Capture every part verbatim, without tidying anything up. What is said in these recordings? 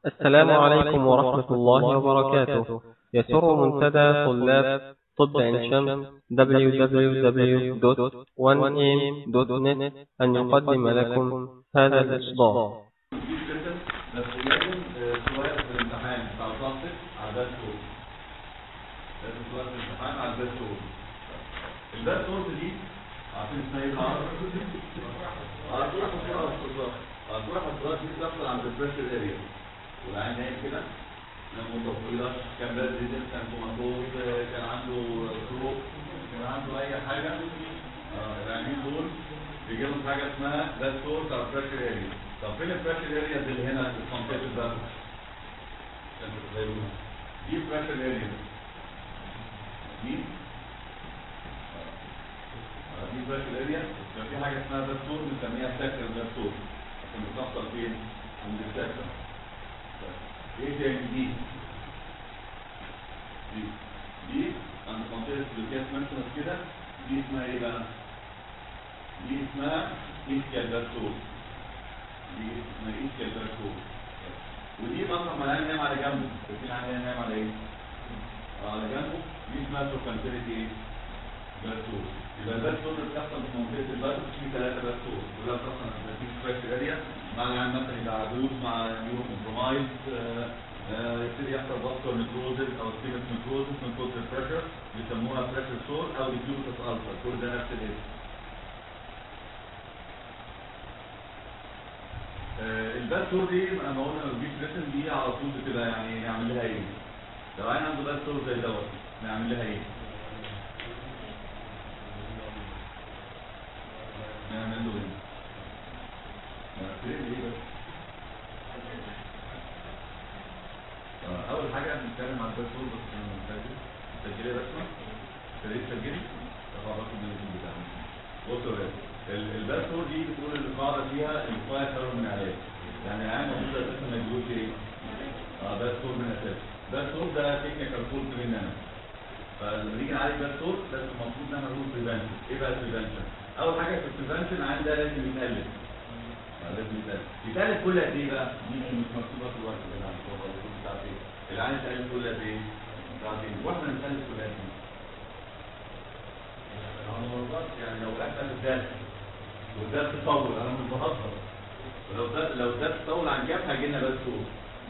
السلام عليكم ورحمة الله وبركاته. يسر منتدى طلاب طب عين شمس دبليو دبليو دبليو دوت وان إيه إم دوت نت أن يقدم لكم هذا الإصدار. بس لازم سؤال في الامتحان بتاع البلاستيك على الباد سورس. لازم سؤال في الامتحان على الباد سورس. الباد سورس دي عارفين اسمها ايه بالعربي؟ هتروح الصورة والصورة. هتروح الصورة دي بتحصل عند البريشر اريا. والعين نايم كده مدة طويلة، كان باد ريزل، كان كوماتوز، كان عنده ستروك، كان عنده أي حاجة. العينين دول بيجي لهم حاجة اسمها باد سورس على البريشر اريا. طب فين البريشر اريا اللي هنا في منطقة الباب؟ عشان تتخيلوها. دي البريشر اريا. دي دي البريشر اريا، كان في حاجة اسمها باد سورس بنسميها ساكر باد سورس. عشان بتحصل فين؟ عند الساكر. ايه تاني دي؟ دي دي عند منطقة الكاس مثلا كده، دي اسمها ايه بقى؟ دي اسمها اسكال باد سورس. دي اسمها اسكال باد سورس. ودي مطرح ما العين نايم على جنبه، شايفين العين نايم على ايه؟ على جنبه، دي اسمها سوكانتيريتي ايه؟ باد سورس. يبقى الباد سورس بتحصل في منطقة الباد في ثلاثة باد سورس، كلها بتحصل في نتيجة فريش اريا، مع العين مثلا يبقى عجوز، مع نيورو كومبرومايز، يبتدي يحصل فاسكولار نيكروزس او سيمنت نيكروزس من كتر البريشر، بيسموها بريشر سور او ديفيوتس ألسر، كل ده نفس الاسم. الباد سور دي انا قلنا لو جيت ريتن دي على طول بتبقى يعني نعمل لها ايه؟ لو عين عنده باد سور زي دوت نعمل لها ايه؟ نعمل له ايه؟ نعمل ايه بس؟ اول حاجه بنتكلم عن الباد سور بس انا مسجل مسجله رسمه ابتديت تسجلي طبعا باخد من الاسم بتاعي. بصوا يا الباد سور دي بتقول القاعده فيها الفاير خير من علاج، يعني العين المفروض اساسا ما يجيبوش ايه؟ اه باد سور من اساس. باد سور ده تكنيكال كورس مننا انا، فلما نيجي نعالج باد سور لازم المفروض نعمل رول بريفنشن. ايه بقى البريفنشن؟ اول حاجه في البريفنشن العين ده لازم يتقلب، لازم يتقلب. يتقلب كل قد ايه بقى؟ دي مش مكتوبه في الورقه اللي عندي. العين تقلب كل قد ايه؟ ساعتين. واحنا نتقلب كل قد ايه؟ يعني لو احنا الدرس والدرس تطول، انا مش بهزر، ولو ده لو الدرس تطول عن جنب هيجي لنا بس سور.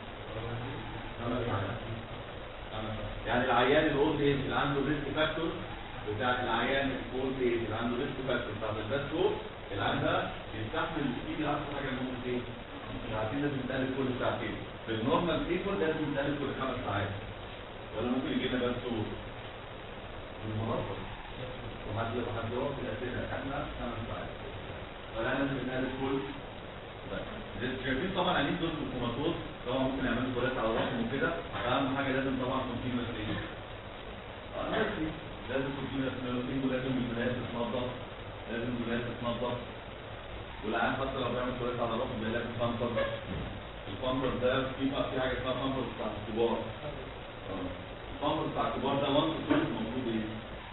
يعني العيان الاولد ايج اللي عنده ريسك فاكتور بتاع العيان الاولد ايج اللي عنده ريسك فاكتور بتاع الباد سور، العيان ده يستحمل يجي اكتر حاجه ممكن ايه؟ ساعتين لازم يتقلب كل ساعتين. في النورمال بيبول لازم يتقلب كل خمس ساعات. ولا ممكن يجي لنا باد سور بالمناسبه وهتلاقوها في الاسئله احنا خمس ساعات. ولا لازم يتقلب كل شايفين طبعا عينين دول الكوماتوز طبعا ممكن يعملوا كولات على راسهم وكده. اهم حاجه لازم طبعا كونتينوس ايه؟ اه نفسي لازم كونتينوس نيرسينج، ولازم البنات تتنضف، لازم البنات تتنضف. والعيان حتى لو بيعمل كولات على راسه بيلاقي فانتر. الفانتر ده في في حاجه اسمها فانتر بتاع الكبار. اه الفانتر بتاع الكبار ده وانس كل المفروض ايه؟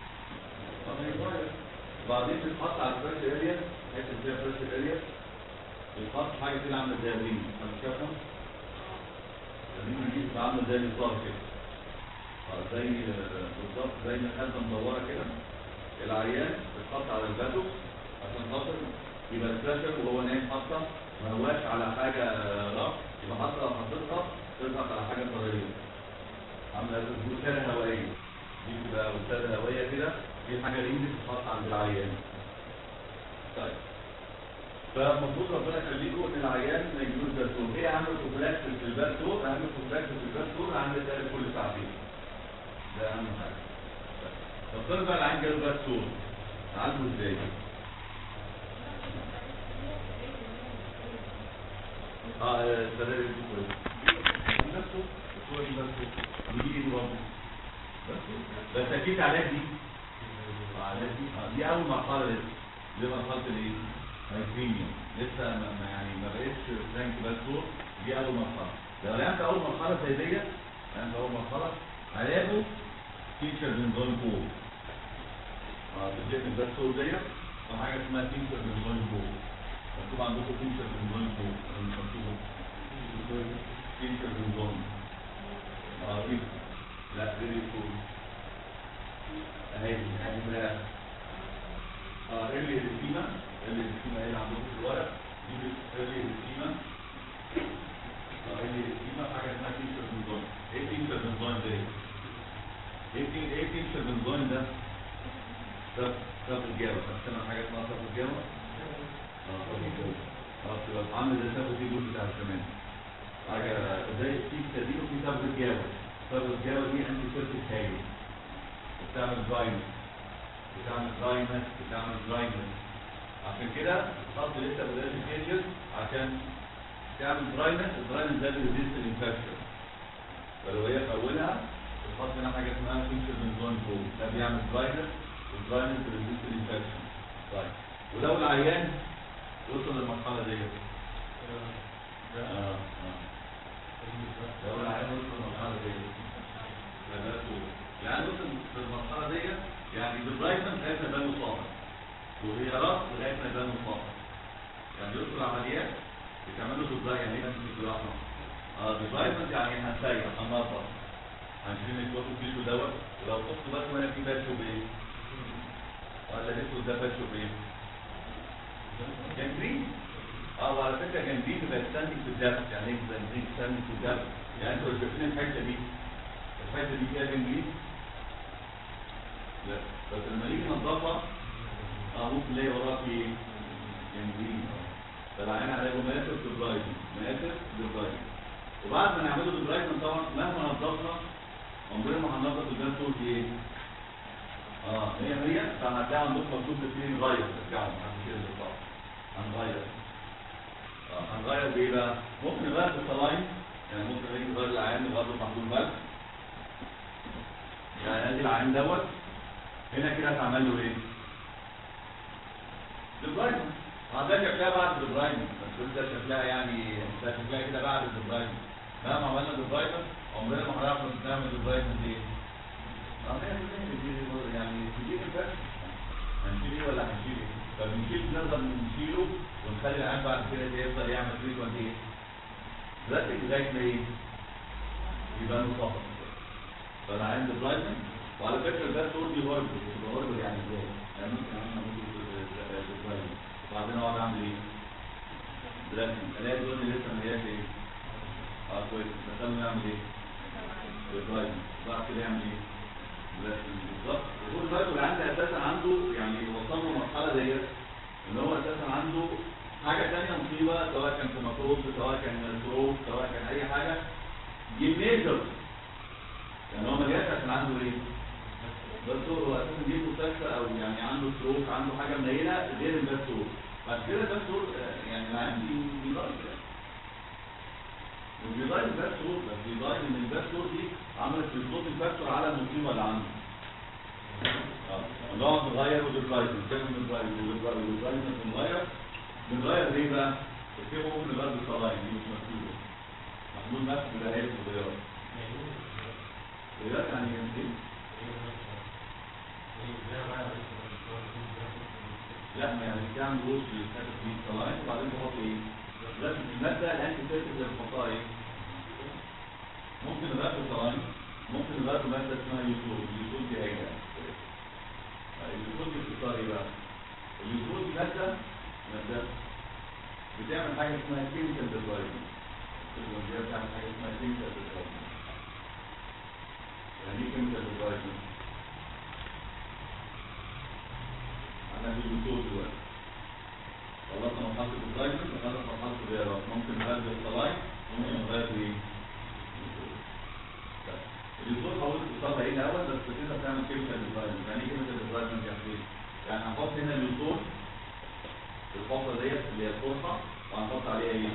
وبعدين بتتحط على الفريش اريا، حته زي الفريش اريا بتحط حاجه كده عامله زي الريم، انا شايفها؟ الريم دي بتبقى عامله زي الصار كده، زي بالظبط زي مخده مدوره كده. العيان بتحط على الباتو عشان خاطر يبقى البريشر وهو نايم حاطه ما هواش على حاجه رف، يبقى حاطه لو حطيتها تضغط على حاجه طريه عامله زي وساده هوائيه. دي بتبقى وساده هوائيه كده، دي حاجه ريم بتتحط عند العيان. طيب فالمفروض ربنا يخليكم ان العيان ما يجيلوش باد سور. ايه اهم الكومبلاكسز في الباد سور؟ اهم الكومبلاكسز في الباد سور عند التقلب كل ساعتين. ده اهم حاجه. نفترض بقى العيان جاله باد سور، نعالجه ازاي؟ اه السرير دي كويس. نفسه الصوره دي بس دي دي برضه بس بس اكيد علاج دي علاج دي دي اول مرحله لسه. دي مرحله الايه؟ هايبريميا لسه ما يعني ما بقتش فرانك باد سور. دي اول مرحله. لو لقيت اول مرحله زي ديت، لقيت اول مرحله علاجه تيشر بنزول بول. اه بتجيب الباد سور ديت حاجه اسمها تيشر بنزول بول. مكتوب عندكم تيشر بنزول بول مكتوب تنشر بنظام اه ريب لا ريب كود اهي هنعملها اه ريلي ريسيما ريلي ريسيما هي اللي عندكم في الورق دي ريلي ريسيما اه ريلي ريسيما حاجه اسمها تنشر بنظام. ايه تنشر بنظام ده؟ ايه ايه تنشر بنظام ده؟ صف صف الجامعه استنى حاجه اسمها صف الجامعه اه صف الجامعه اه تبقى عامل زي صف الجامعه بتاع زمان حاجه زي في تدريب وفي صف الجامعه. صف الجامعه دي انتي سيرفيس هايل بتعمل دراينس بتعمل دراينس بتعمل دراينس عشان كده تحط لسه بدايه الكيجز عشان تعمل دراينس. الدراينس ده بيريزيست الانفكشن فلو هي في اولها تحط هنا حاجه اسمها تنشر بنظام فوق ده بيعمل دراينس والدراينس بيريزيست الانفكشن. طيب ولو العيان وصل للمرحله دي اه اه لو العيان وصل للمرحله دي ده يعني وصل للمرحله دي يعني بالرايتن لغايه ما يبان مصاب وهي راس لغايه ما يبان مصاب يعني يدخل عمليات بتعمل له بالرايتن يعني ايه في الجراحه اه بالرايتن يعني هنسيح هننظف هنشيل الكوكو كيلو دوت ولو شفت بس وانا في باشو بايه ولا الاسود ده باشو بايه جنجرين اه وعلى فكره جنجرين بيبقى ستاندنج في الدم يعني ايه جنجرين ستاندنج في الدم يعني انتوا شايفين الحته دي الحته دي فيها جنجرين لا بس لما نيجي ننضفها اه ممكن نلاقي وراها في جنجرين فالعين عليه ماسك بالبرايتن ماسك بالبرايتن وبعد ما نعمله بالبرايتن طبعا مهما نضفنا عمرنا ما هننضف الجهاز طول في ايه؟ اه هي هي فهتلاقي عندكم مكتوب الاثنين نغير ترجعوا عشان كده بالظبط هنغير اه هنغير بايه بقى؟ ممكن نغير بالصلاين يعني ممكن نيجي نغير العين نغير محلول ملح يعني ادي العين دوت هنا كده هتعمل له ايه؟ بالبرايتن اه ده شكلها بعد بالبرايتن بس ده شكلها يعني ده شكلها كده بعد بالبرايتن مهما عملنا بالبرايتن عمرنا ما هنعرف نعمل بالبرايتن دي يعني تجيب الفرق هنشيل ايه ولا هنشيل ايه؟ فبنشيل نقدر نشيله ونخلي العين بعد كده يفضل يعمل تريتمنت ايه؟ دلوقتي لغايه ما ايه؟ يبقى له صفر فالعين بالبرايتن وعلى فكره ده صور دي هوربل هوربل يعني ازاي؟ يعني ممكن اعمل بالبرايتن وبعدين اقعد اعمل ايه؟ دراسنج الاقي الدول لسه ما هياش ايه؟ اه كويس بس انا اعمل ايه؟ بالبرايتن بعد كده يعمل ايه؟ بالظبط وهو دلوقتي اللي عنده اساسا عنده يعني وصل له المرحله ديت ان هو اساسا عنده حاجه ثانيه مصيبه سواء كان في ميكروب سواء كان ستروك سواء كان اي حاجه دي ميجر يعني هو ما جاش عشان عنده ايه؟ بس هو اساسا دي مستشفى او يعني عنده ستروك عنده حاجه منيله غير الباستور بعد كده الباستور يعني عندي بيضايق والبيضايق الباستور بس بيضايق ان الباستور دي عملت الصوت الفاكتور على المصيبه اللي عنده اه نقعد نغير وديبلايت نتكلم بالبرايت والبرايت بنغير بنغير ليه بقى؟ الكيمو ممكن نغير بالصلاين دي مش مكتوبه محمود نفسه بلا هيك صغيره صغيرات يعني جنسين لا يعني تعمل وش للكاتب دي صلاين وبعدين تحط ايه؟ لازم الماده الانتي سيرفيس اللي بنحطها ايه؟ ممكن نغير بالصلاين ممكن نغير ماده اسمها يوتول اليوتول دي حاجه اليوتول دي بتختار ايه بقى؟ اليوتول دي ماده ماده بتعمل حاجه اسمها كيميكال ديزاين الوظيفه بتعمل حاجه اسمها كيميكال ديزاين يعني ايه كيميكال ديزاين؟ انا في اليوتول دلوقتي خلصنا مرحله الديزاين خلصنا مرحله الغيارات ممكن نغير بالصلاين ممكن نغير بايه؟ الدكتور حاولت توصلها ايه الاول بس كده بتعمل كيميكال ديزاين يعني ايه كيميكال ديزاين يعني يعني هنحط هنا اليوتول الفقره ديت اللي هي الفرصه وهنحط عليها ايه؟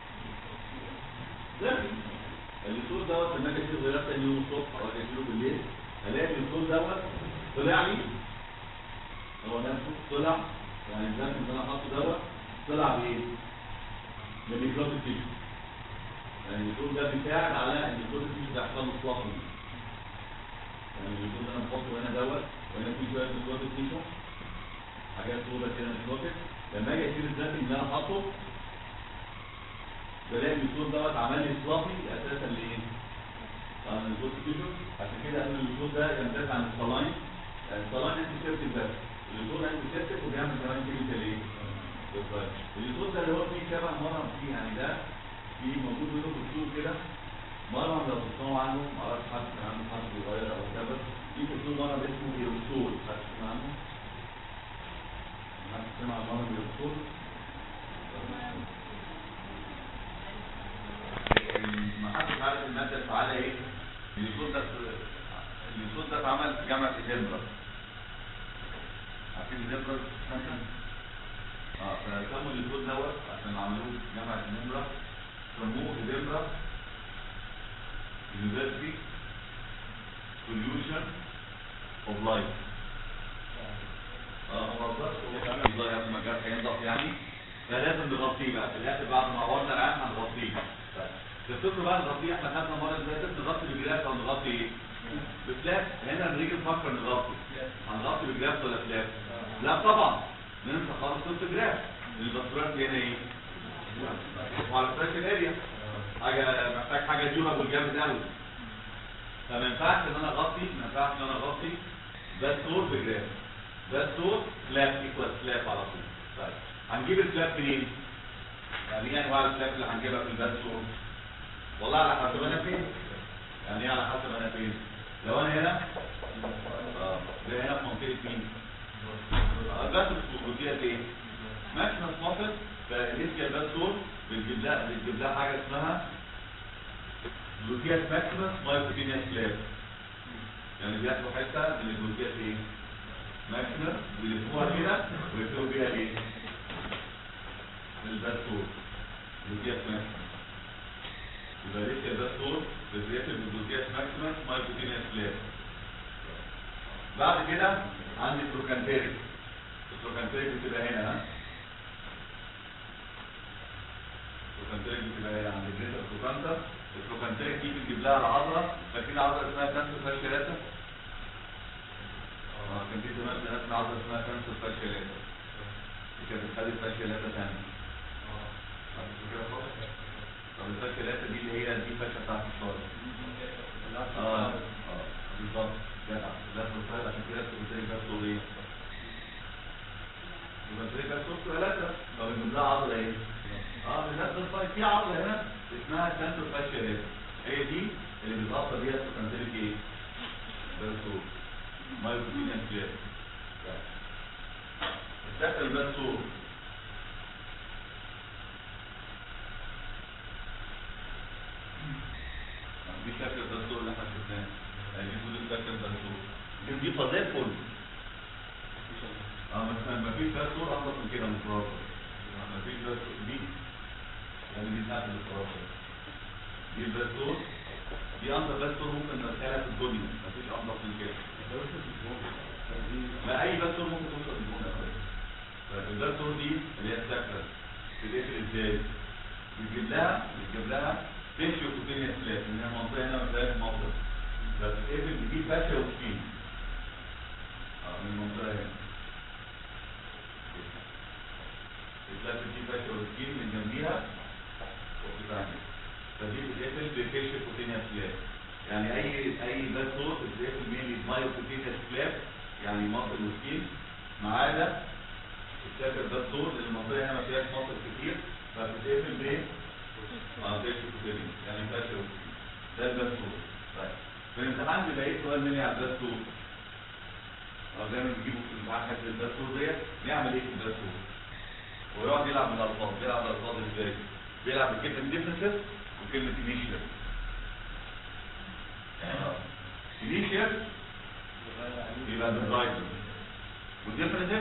زرقي اليوتول دوت لما اجي اشيل غيرات تاني يوم الصبح او اجي اشيله بالليل الاقي اليوتول دوت طلع لي هو نفسه طلع يعني الزرقي اللي انا حاطه دوت طلع بايه؟ بميكروبيك تيشو يعني اليوتول ده بيساعد على ان اليوتول تيشو ده يحصل له فلافي يعني اليوتول ده انا بحطه هنا دوت وهنا في شويه ميكروبيك تيشو حاجات سودة كده ميكروبيك لما اجي اشيل الزرقي اللي انا حاطه بلاقي اليوتول دوت عمل لي فلافي ده يمتاز عن الصلاين. الصلاين انت سيرتك بس، الليزون انت سيرتك وبيعمل كمان كيميكال ايه؟ الليزون ده اللي هو فيه شبه مرهم فيه، يعني ده فيه موجود منه في السوق كده مرهم لو تسمعوا عنه، معرفش حد كان عنده حد صغير او كذا، في في السوق مرهم اسمه ايروسول، حد سمع عنه؟ حد سمع عن مرهم ايروسول؟ ما حدش عارف المادة الفعالة ايه؟ الليزون ده الليزون ده اتعمل في جامعة إدنبرا. عارفين إدنبرا؟ اه فسموا الليزون دوت عشان عملوه في جامعة إدنبرا، سموه إدنبرا University Solution of Life. اه هو بالظبط هو والله قبل ما الجرح ينضف يعني، فلازم نغطيه بقى في الآخر بعد ما عورنا العام هنغطيه. تفتكروا بقى نغطيه، احنا خدنا مرة اللي فاتت نغطي بالجلاس او نغطي ايه؟ بفلاس. هنا بنيجي نفكر نغطي، هنغطي بالجلاس ولا فلاس؟ لا طبعا ننسى خالص قصة الجلاس، الباسورات هنا ايه؟ وعلى فلاش الاريا حاجة محتاج حاجة ديورابل جامد قوي، فما ينفعش ان انا اغطي، ما ينفعش ان انا اغطي باستور بجلاس. باستور سلاب ايكوال سلاب على طول. طيب هنجيب السلاب منين؟ يعني ايه انواع السلاب اللي هنجيبها في الباستور؟ والله على حسب انا فين. يعني ايه على حسب انا فين؟ لو انا هنا اه ده هنا في منطقه مين؟ الباستور الجزئيه ايه؟ ماكسيمم ماسل. فالاسكيال باستور بتجيب لها بتجيب لها حاجه اسمها جلوتياس ماكسيمس مايكوتينياس سلاب. يعني بياخدوا حته من الجلوتياس ايه؟ ماكسيمس ويلفوها كده ويكتبوا بيها ايه؟ الباستور جلوتياس ماكسيمس. يبقى لسه الباستور بتريتب بالجلوتياس ماكسيمس مايكوتينياس سلاب. بعد كده عندي تروكانتيريك. التروكانتيريك بتبقى هنا ها؟ التروكانتيريك بتبقى هنا عند الجليتر تروكانتر. التروكانتيريك دي بتجيب لها العضله، فاكرين عضله اسمها كانسر فاشيلاتا؟ اه كان في زمان ناس عضله اسمها كانسر فاشيلاتا. دي كانت بتخلي الفاشيلاتا ثانيه. اه فاكر كده خالص؟ طب الفاشيلاتا دي اللي هي دي الفاشيه بتاعت الصاله. اه اه بالظبط جدع. ده الصاله عشان كده التروكانتيريك ده صوره ايه؟ التروكانتيريك ده صوره ثلاثه. طب بنجيب لها عضله ايه؟ اه بالنسبه للفايت في عضله هنا اسمها كانسر فاشيلاتا، هي دي اللي بتغطى بيها التروكانتيريك ايه؟ بالصوره مايكوتينياس سلاب. الداخل الباسور دي شكل الباسور اللي احنا شفناه، دي كل شكل الباسور دي فضاء فل. اه مثلا مفيش باسور انضف من كده من الفراغ، مفيش باسور دي يعني دي بتاعت الفراغ. دي الباسور دي انضف باسور ممكن ندخلها في الدنيا، مفيش انضف من كده. ما اي باسور ممكن توصل للدنيا. فالباسور دي اللي هي السكرة بتقفل ازاي؟ بتجيب لها بتجيب لها فيشيو كوتينيا سلاب، ان هي منطقه هنا ما فيهاش موقف، بس بتقفل بتجيب فاشيه وسكين اه من المنطقه هنا. بتلاقي بتجيب فاشيه وسكين من جنبيها وبتتعمل، فدي بتقفل بفيشيو كوتينيا سلاب. يعني اي اي باسور بتقفل مين مايو كوتينيا سلاب، يعني مصل وسكين ما عدا السافر ده الصور لان المنطقه هنا ما فيهاش مصر كتير، فبتقفل بايه؟ اه فيشيو كوتينيا يعني فاشيه وسكين. ده الباسور. طيب في الامتحان بيبقى ايه سؤال مني على الباسور؟ اه دايما بيجيبوا في الامتحان حته الباسور ديت بيعمل ايه في الباسور؟ ويقعد يلعب بالالفاظ. بيلعب بالالفاظ ازاي؟ بيلعب بكلمه ديفنسيف وكلمه انيشيال. انيشيال يبقى درايفر وديفنسيف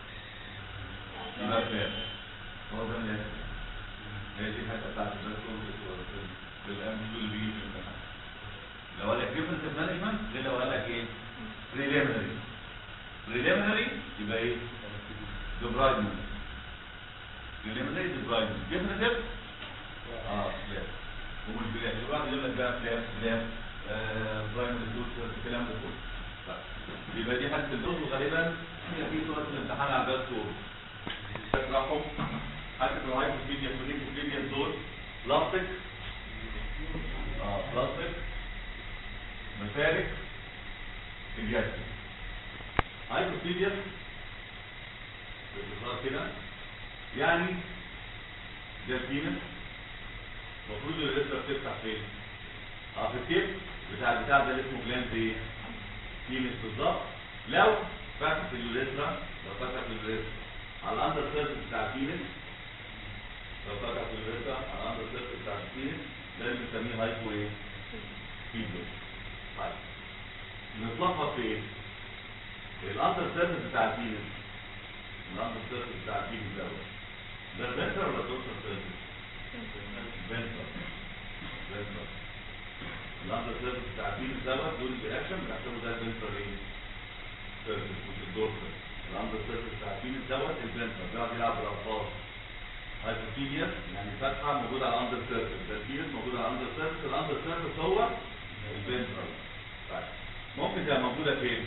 يبقى فلاش. هو ده اللي هي دي الحته بتاعت الباسور بالامثله اللي بيجي في الامتحان. لو قال لك ديفنسيف مانجمنت غير لو قال لك ايه؟ بريليمينري. بريليمينري يبقى ايه؟ دبرايدمنت. بريليمينري دبرايدمنت. ديفنسيف اه فلاش ومش فلاش. الواحد يقول لك بقى فلاش فلاش برايمري دوز الكلام ده كله. يبقى دي حته الدوز، وغالبا هي في سؤال في الامتحان على الباسور تشرحهم حتى في الهايبوثيليا والهيبوثيليا دول بلاستيك اه بلاستيك مفارق ريجكتد. هايبوثيليوس باختصار كده يعني ده البينس المفروض الريسبتور بتفتح فين؟ اه في التيب بتاع البتاع ده اللي اسمه جلاند ايه؟ بينس بالظبط. لو فتحت اليوريثرا لو فتحت اليوريثرا على الاندر سيرفيس بتاع البينس لو فتحت اليوريثرا على الاندر سيرفيس بتاع البينس ده اللي بنسميه هايبو ايه؟ فيبلوس. طيب بنتلخبط في ايه؟ الاندر سيرفيس بتاع البينس الاندر سيرفيس بتاع البينس دوت ده الفنتر ولا الدورسال سيرفيس؟ فنتر فنتر الاندر سيرفيس بتاع البينس دوت دول الرياكشن بنحسبه ده الفنتر ايه؟ سيرفيس مش الدورسال. الاندر سيرفيس بتاع البينس دوت الفنتر بيقعد يلعب بالالفاظ. هايبوثيليوس يعني فتحه موجوده على الاندر سيرفيس، ده البينس موجود على الاندر سيرفيس، الاندر سيرفيس هو الفنتر. طيب ممكن تبقى موجوده فين؟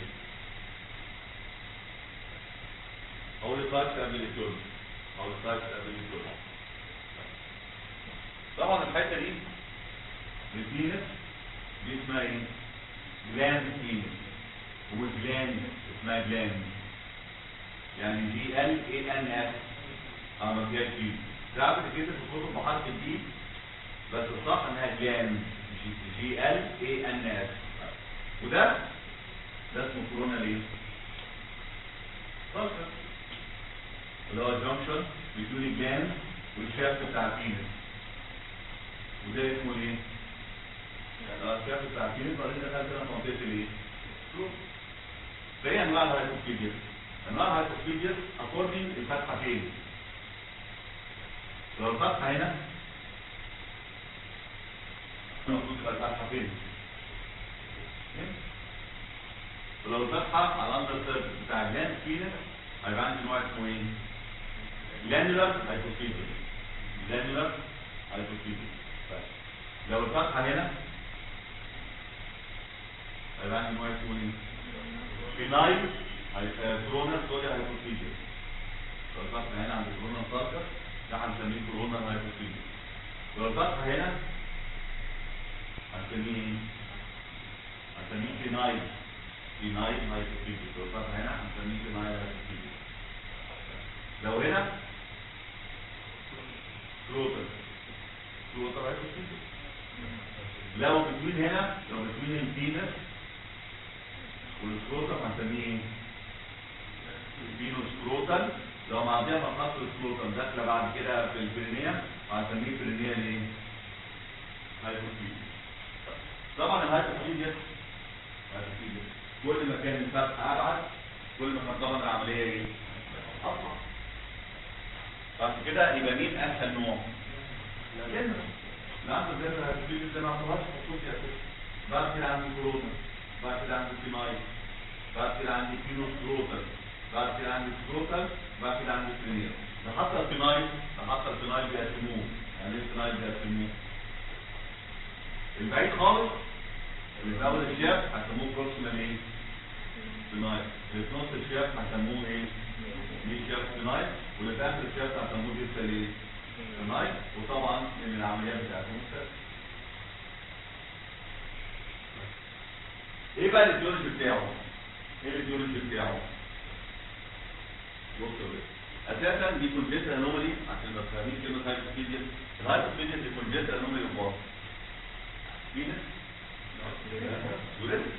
اول سايت قبل التورن اول سايت قبل التورن. طبعا الحته دي البينس دي اسمها ايه؟ جلاند بينس. وجلاند اسمها جلاند يعني جي ال اي ان اس اما جاي جي تعرف كده في الكتب بحرف الدي بس الصح انها جلاند جي ال اي ان اس. وده ده اسمه كورونا ليه؟ فاكر اللي هو الجنكشن بين الجلاند والشافت بتاع البينس. وده اسمه ايه؟ يعني الشافت بتاع البينس وبعدين دخلت كده في منطقه الايه؟ فهي انواع الهايبوثيليوس. انواع الهايبوثيليوس اكوردنج الفتحه فين؟ لو الفتحه هنا المفروض تبقى الفتحه فين؟ ولو الفتحه على الاندر سيرفيس بتاع الجلاند بينس هيبقى عندي نوع اسمه ايه؟ جلاندولار هايبوثيليوس. جلاندولار هايبوثيليوس. لو الفتحه هنا هيبقى عندي نوع اسمه ايه؟ فينايل كورونا سوري هايبوثيليوس. لو الفتحه هنا عند كورونا ساركر ده هنسميه كورونا هايبوثيليوس. لو الفتحه هنا هنسميه ايه؟ هنسميه فينايل فينايل هايبوثيليوس. لو الفتحه هنا هنسميه فينايل هايبوثيليوس. لو هنا كروتر كروتر هايبوثيليوس. لو بتوين هنا لو بتوين البينس والسكروتر هنسميه ايه؟ البينوسكروتال. لو معديه فقط السكروتال داخله بعد كده في البرينيا هنسميه برينيا ايه؟ هايبوثيليوس. طبعا الهايبوثيليوس هايبوثيليوس كل ما كان الفتح ابعد كل ما كان طبعا العمليه ايه؟ اصعب. بعد كده يبقى مين اسهل نوع؟ الجنرال. اللي عنده جنرال هايبوثيليوس ده ما عندهاش خصوص يا اساس. بعد كده عندي كورونا، بعد كده عندي فينايل، بعد كده عندي بينوسكروتال، بعد كده عندي سكروتال، بعد كده عندي فرينير. ده حتى الفينايل ده حتى الفينايل بيقسموه. يعني ايه الفينايل بيقسموه؟ البعيد خالص اللي في اول الشاف هسموه بروكسيمال ايه؟ فينايل. اللي في نص الشاف هسموه ايه؟ ميد شاف فينايل. واللي في اخر الشاف هسموه ديستال ايه؟ فينايل. وطبعا من العمليات بتاعتهم سهله. ايه بقى الايديولوجي بتاعه؟ ايه الايديولوجي بتاعه؟ بصوا بقى اساسا دي كونجنتال انومالي عشان نبقى فاهمين كلمه هايبوثيليوس. الهايبوثيليوس دي كونجنتال انومالي اوف فينس يوريثرا.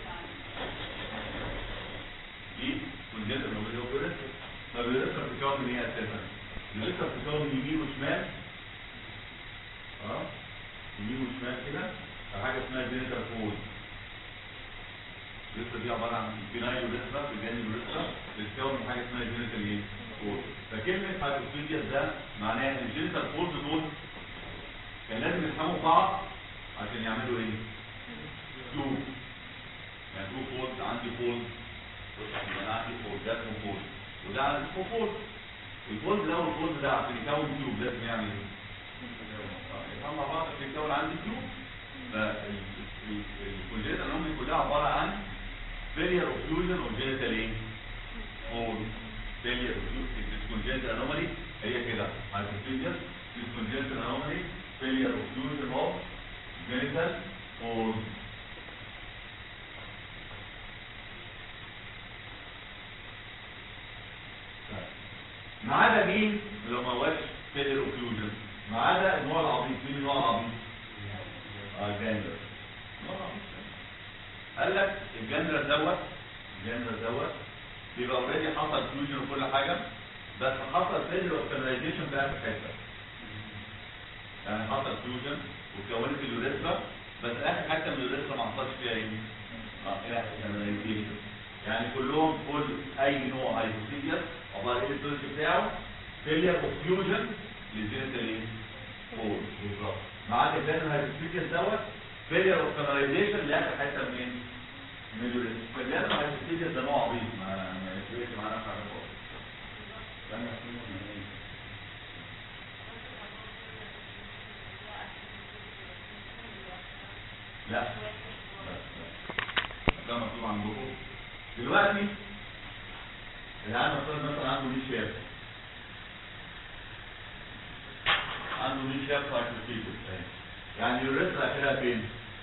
دي كونجنتال انومالي اوف يوريثرا. طب اليوريثرا بتتكون من ايه اساسا؟ اليوريثرا بتتكون من يمين وشمال اه يمين وشمال كده حاجه اسمها جينيتال فولد. اليوريثرا دي عباره عن فينايل يوريثرا بجانب اليوريثرا بتتكون من حاجه اسمها جينيتال ايه؟ فولد. فكلمه هايبوثيليوس ده معناها ان الجينيتال فولد دول كان لازم يفهموا بعض عشان يعملوا ايه؟ تو يعني تو فولد. عندي فولد انا عندي فولد ده اسمه فولد وده عندي اسمه فولد. الفولد ده والفولد ده عشان يكون تيوب لازم يعمل ايه؟ يفهم مع بعض عشان يكون عندي تيوب. فالكونجنتال انومالي كلها عباره عن failure of fusion of genital ايه؟ فولد. failure of fusion الكونجنتال انومالي هي كده هايبوثيليوس. الكونجنتال انومالي failure of fusion of genital فولد. اه جانجر. قال لك الجانجر دوت الجانجر دوت بيبقى اوريدي حصل فيوجن وكل حاجه، بس حصل فيلر اوبتمايزيشن بقى في حته. يعني حصل فيوجن واتكونت اليوريثرا، بس اخر حته من اليوريثرا ما حصلش فيها ايه؟ اه ايه اوبتمايزيشن. يعني كلهم كل اي نوع هايبوثيسيس عباره ايه الدوز بتاعه؟ فيلر اوف فيوجن للجينيتال ايه؟ فول بالظبط. ما عدا الجانجر هايبوثيسيس دوت فيلر اوبتمايزيشن لاخر حته منين؟ من اليوريثرا. فالجانجر هايبوثيسيس ده نوع عبيط ما ما يفرقش معانا في حاجه خالص. لا لا ده مطلوب عندكم دلوقتي. العيان نفترض مثلا عنده مين شاب عنده مين شاب سايكوتيكوس، يعني اليوريثرا اخرها فين؟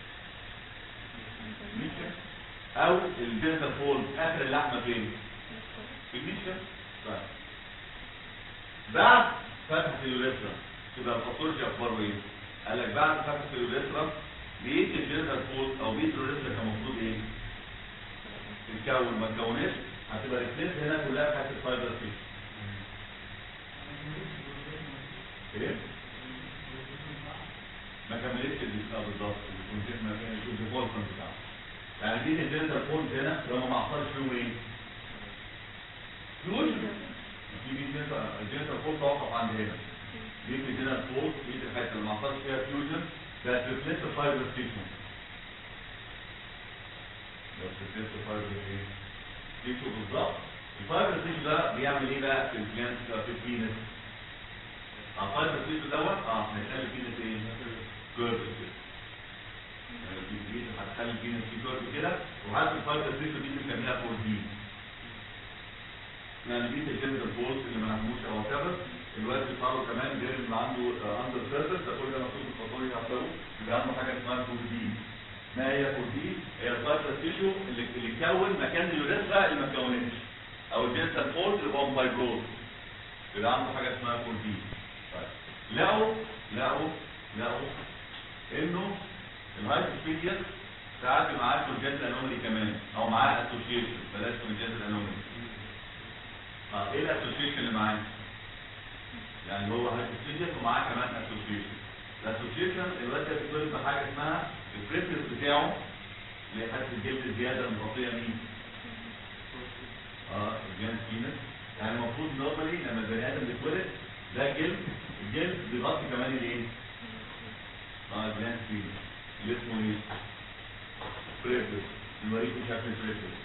مين شاب او الجينيتال فول اخر اللحمه فين؟ في مين شاب. طيب بعد فتحه اليوريثرا تبقى الباثولوجي اخباره ايه؟ قال لك بعد فتحه اليوريثرا بقيه الجينيتال فول او بقيه اليوريثرا كان المفروض ايه؟ تتكون، ما تكونتش هتبقى ريفلكس هنا كلها في حته فايبر فيش. ايه؟ ما كملتش الديسكا بالظبط، الكونتيت ما كانش الديفولتنت بتاعها. يعني دي الجينيتال فول هنا لما ما حصلش فيهم ايه؟ فيوجن. في الجينيتال فول توقف عند هنا. دي الجينيتال فول دي الحته اللي ما حصلش فيها فيوجن بقت ريفلكس فايبر تيشو. بس ريفلكس فايبر ايه؟ تيشو بالظبط. الفايبر تيشو ده بيعمل ايه بقى في الجلانس في البينس؟ الفايبر تيشو دوت اه هيخلي البينس ايه؟ كيرف كده. يعني هتخلي البينس فيه كيرف كده، وحتى الفايبر تيشو دي بنسميها فور دي. يعني دي الجينيتال فولز اللي ما نعملوش او كذا الواد بيطلعوا كمان غير اللي عنده اندر سيرفيس ده كل ده مكتوب في الفاصوليا يعتبروا يبقى عنده حاجه اسمها فور دي. ما هي فور دي؟ هي الفايبر تيشو اللي اللي كون مكان اليوريثرا اللي ما اتكونتش، او الجينيتال فولز اللي هو فايبروز يبقى عنده حاجه اسمها فور دي. طيب لقوا لقوا لقوا انه الهايبوثيسيس ساعات يبقى معاه كونجنتال انومالي كمان او معاه اسوشيشن، بلاش كونجنتال انومالي. اه ايه الاسوشيشن اللي معاه؟ يعني هو هايبوثيسيس ومعاه كمان اسوشيشن. الاسوشيشن الواد ده بيتولد بحاجه اسمها البريفرنس بتاعه اللي هي حته الجلد الزياده المغطيه مين؟ اه الجلد فينس. يعني المفروض نورمالي لما البني ادم بيتولد ده جلد الجلد بيغطي كمان الايه؟ اه الجلد فينس اللي اسمه ايه؟ بريفرنس. نوريكم شكل البريفرنس.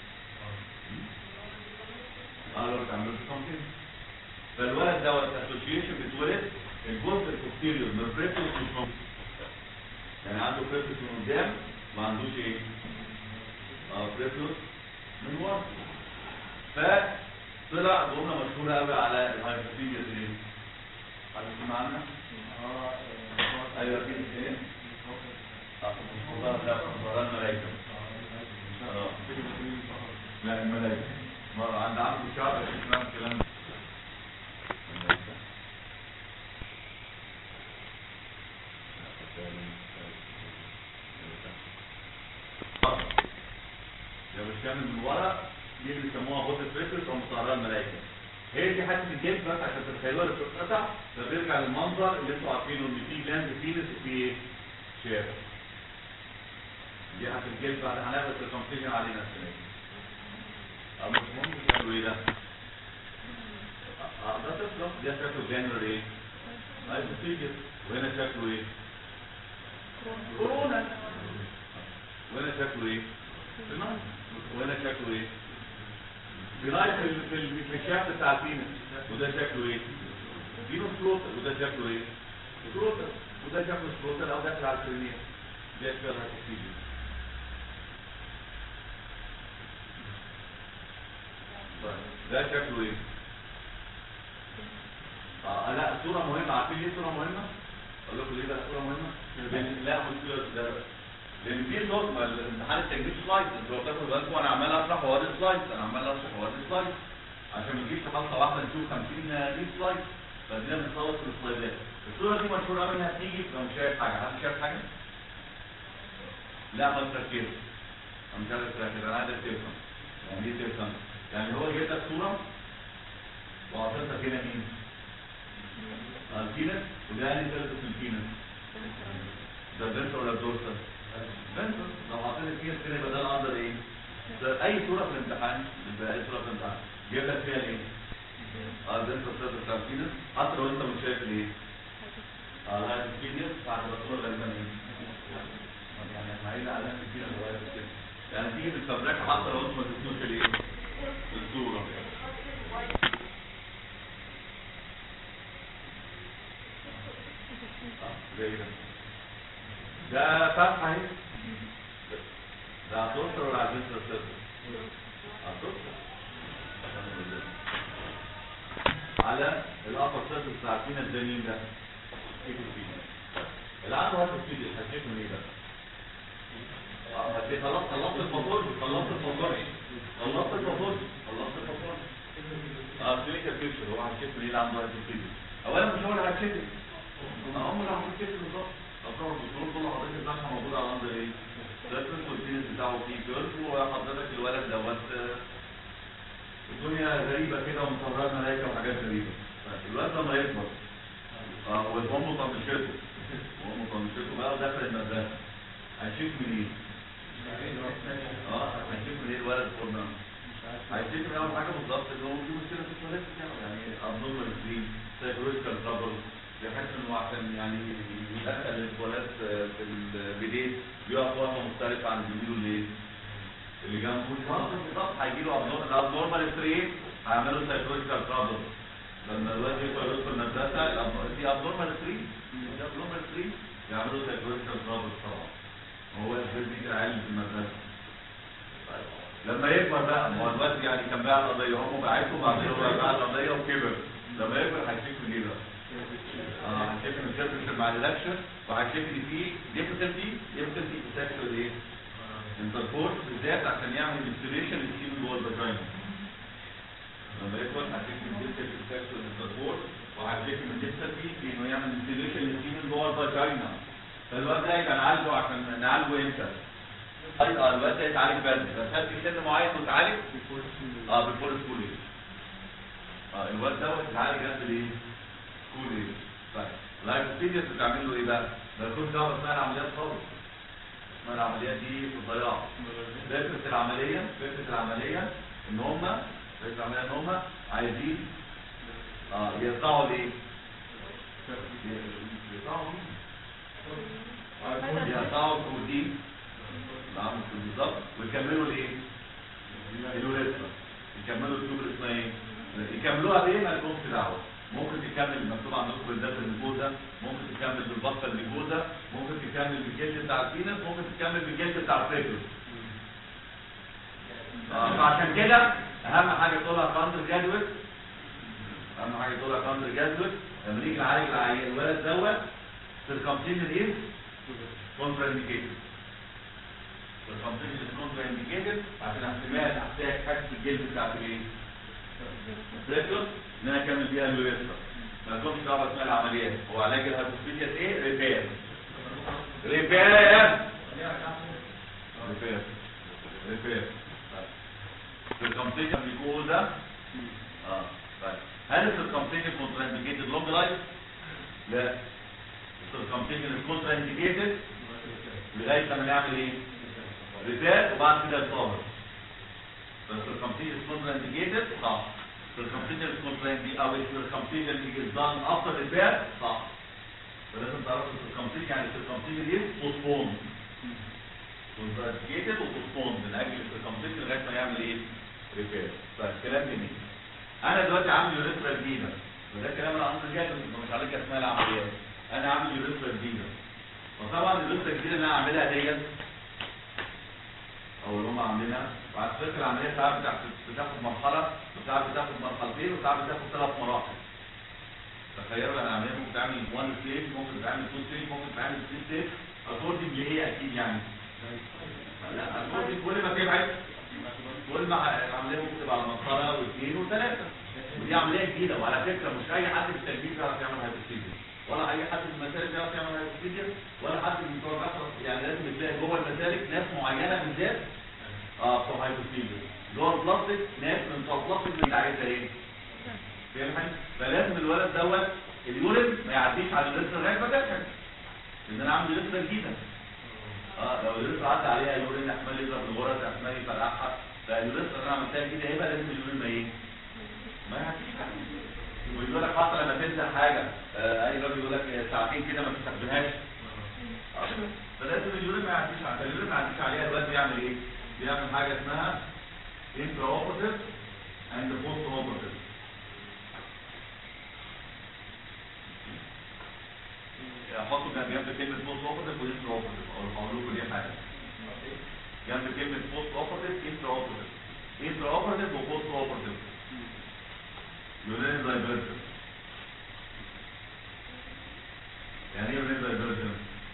اه لو تعملوا سمثينج. فالولد دوت اسوشيشن بيتولد الجزء البوستيريور من البريفرنس مش موجود. يعني عنده بريفرنس من قدام ما عندوش ايه؟ اه بريفرنس من ورا. فطلع جمله مشهوره قوي على الهايبوثيسيس ايه؟ عارفين معانا؟ اه ايوه كده ايه؟ اه ده ظهران ملائكه. اه لا الملائكه مرة عند عبد الشعب اسمها الكلام ده. لو مش كامل من ورا دي اللي بيسموها بوت بريفرنس او مستعرض الملائكه. هي دي حته الجلد بس عشان تتخيلوها اللي بتتقطع، فبيرجع للمنظر اللي انتوا عارفينه ان في جلاند فينس وفي ايه؟ شير. دي حته الجلد بعد هنعمل الكونفيجن علينا السنه دي. اه مش ممكن تعملوا ايه ده؟ اه ده تطلع ده شكله جنرال ايه؟ هايبوثيسيس. وهنا شكله ايه؟ كورونا. وهنا شكله ايه؟ بنايت. وهنا شكله ايه؟ بنايت في في الشكل بتاع الفينس. وده شكله ايه؟ فينوس فلوتر. وده شكله ايه؟ فلوتر. وده شكله فلوتر او داخل على الكرنيه. ده شكله هايبوثيسيس. ده شكله ايه؟ اه لا صورة مهمة. عارفين ليه صورة مهمة؟ اقول لكم ليه بقى صورة مهمة؟ لان لا مشكلة ده لان دي النقطة الامتحان التجريب سلايد. انتوا لو تاخدوا بالكم انا عمال اشرح وادي سلايد، انا عمال اشرح وادي سلايد عشان ما نجيش حلقة واحدة نشوف خمسين دي سلايد. فدينا بنصور في السلايدات. الصورة دي مشهورة قوي انها تيجي تبقى مش شايف حاجة. حد شايف حاجة؟ لا ما تركزش، انا مش عايز تركز، انا عايزك تفهم. يعني ايه تفهم؟ يعني هو جايب لك صوره وعطيتك هنا مين؟ الفينس، وده يعني ثالث الفينس. ده الفنتر ولا الدورسال؟ فنتر. لو حطيت الفينس كده يبقى ده الاندر ايه؟ ده اي صوره في الامتحان، يبقى اي صوره في الامتحان جايب لك فيها ايه؟ اه الفنتر ثالث بتاع الفينس، حتى لو انت مش شايف الايه؟ اه لا الفينس بعد ما الصوره غالبا ايه؟ يعني احنا عايزين على نفس الفينس صغير كده. يعني تيجي بالفبراك حتى لو انت ما تشوفوش الايه؟ الصوره. زي ده ده فتحه اهي، ده هتوصل ولا عايزين توصل؟ هتوصل على الابر سيرفيس بتاع الفينا الزمين ده. العقل هو التفكير هتشوف من ايه بقى؟ هتلاقي خلاص خلصت الفطور، خلصت الفطور خلصت الفطور خلصت الفطور اه كلينيكال بيكتشر. هو هتشوف من ايه اللي عنده هتشوف؟ اولا مش هو اللي هتشوف، هم اللي هتشوف بالظبط. اصلا الدكتور كل حضرتك الزنقه موجوده على عنده ايه؟ ده الكونتينس بتاعه فيه كيرف، وحضرتك الولد دوت الدنيا غريبه كده ومصورات ملايكه وحاجات غريبه. الولد لما يكبر اه والام طنشته وام طنشته بقى ودخل المدرسه هيشوف من ايه؟ اه هيشوف من ايه الولد قلنا؟ هيشوف من اول حاجه بالظبط ان هو في مشكله في التواليت بتاعه، يعني ابنورمال سليم، سايكولوجيكال ترابل، بيحس انه عشان يعني يدخل التواليت في البدايه بيقف وقفه مختلفه عن زميله اللي اللي جنبه. بالظبط هيجي له ابنورمال ستريم، هيعملوا سايكولوجيكال ترابل. لما الواد يدخل يدخل المدرسه في ابنورمال ستريم، في ابنورمال ستريم يعملوا سايكولوجيكال ترابل طبعا. هو الفيزيك العالي في المدرسه. لما يكبر بقى ما هو الواد يعني كان باع القضيه، هم باعته وبعدين هو باع القضيه وكبر. لما يكبر هيشوف من ايه بقى؟ اه هيشوف من السيرفيس مع الاكشن، وهيشوف ان في ديفيكالتي ديفيكالتي في سكشوال ايه؟ انتركورس بالذات عشان يعمل انستليشن للسيمن جوه الفاجينا. لما يكبر هيشوف من ديفيكالتي في سكشوال انتركورس، وهيشوف من ديفيكالتي في انه يعمل انستليشن للسيمن جوه الفاجينا. فالواد ده يبقى نعالجه عشان نعالجه امتى؟ اه الواد ده يتعالج بدري، بس هل في سن معين ويتعالج؟ اه بالفور سكول ايه؟ اه الواد ده يتعالج قبل ايه؟ سكول ايه؟ طيب اللايكوبيديا بتعمل له ايه بقى؟ ده يكون ده اسمها العمليات خالص. اسمها العمليات دي في الضياع. فكره العمليه فكره العمليه ان هم فكره العمليه ان هم عايزين اه يقطعوا ليه؟ يقطعوا يقطعوا البروتين العمل بالظبط ويكملوا الايه؟ الوريثرا. يكملوا التيوب اللي اسمها ايه؟ يكملوها بايه؟ ما لكمش دعوه. ممكن تكمل مكتوب عندكم بالذات الميكوزا، ممكن تكمل بالبطه الميكوزا، ممكن تكمل بالجلد بتاع الفينس، ممكن تكمل بالجلد بتاع الفيكروس. آه فعشان كده اهم حاجه تقولها كاندر جادويت، اهم حاجه تقولها كاندر جادويت لما نيجي نعالج العيان الولد دوت سيركمسيجن ايه؟ كونترا انديكيتد. الكونتينيوس كونترا انديكيتد عشان احتمال احتاج حاجه في الجلد بتاعت الايه؟ الفيكروس ان انا اكمل بيها اليوريثرا. ما لكمش دعوه اسمها العمليات. هو علاج الهايبوثيليا ايه؟ ريبير. ريبير ريبير ريبير الكونتينيوس بيقول ده اه طيب هل الكونتينيوس كونترا انديكيتد لونج لايف؟ لا. الكونتينيوس كونترا انديكيتد لغايه لما نعمل ايه؟ ريبير وبعد كده الطاهر. بس الكونتينيوس كونترا انديكيتد صح. الكونتينيوس كونترا انديكيتد او الكونتينيوس از دان افتر ريبير صح. فلازم تعرفوا الكونتينيوس يعني الكونتينيوس از بوستبوند. كونترا انديكيتد وبوستبوند من اجل الكونتينيوس لغايه ما يعمل ايه؟ ريبير. طيب كلام جميل. انا دلوقتي عامل يوريثرا جديده، وده كلام العنصر الجاي مش عليك اسماء العمليات. انا عامل يوريثرا جديده. وطبعا اليوريثرا الجديده اللي انا هعملها ديت او اللي هم عاملينها بعد فكره العمليه ساعات بتاخد مرحله وساعات بتاخد مرحلتين وساعات بتاخد ثلاث مراحل. تخيلوا العمليه ممكن تعمل واحد ستيج، ممكن تعمل اثنين ستيج، ممكن تعمل ثلاثة ستيج. اكوردنج لايه اكيد يعني؟ لا اكوردنج كل ما تبعد كل ما العمليه ممكن تبقى على مرحله واثنين وثلاثه. ودي عمليه جديده، وعلى فكره مش اي حد في التجميل بيعرف يعمل هايبوثيليا، ولا اي حد في المسالك بيعرف يعمل هايبوثيليا، ولا حد من بتوع البحر. يعني لازم تلاقي جوه المسالك هتلاقي كده هيبقى لازم اليورين ما ايه؟ ما يعديش عليه. ويقول لك حتى لما تنسى حاجه آه اي راجل يقول لك ساعتين كده ما تستخدمهاش. فلازم اليورين ما يعديش عليها، اليورين ما يعديش عليها دلوقتي بيعمل ايه؟ بيعمل حاجه اسمها انترا اوبرتيف اند بوست اوبرتيف. حطوا جنب كلمه بوست اوبرتيف وانترا اوبرتيف، او هقول لكم دي حاجه جنب كلمه بوست اوبرتيف انترا اوبرتيف. انترا اوبرتيف وبوست اوبرتيف يورين دايفرجن. يعني ايه يورين دايفرجن؟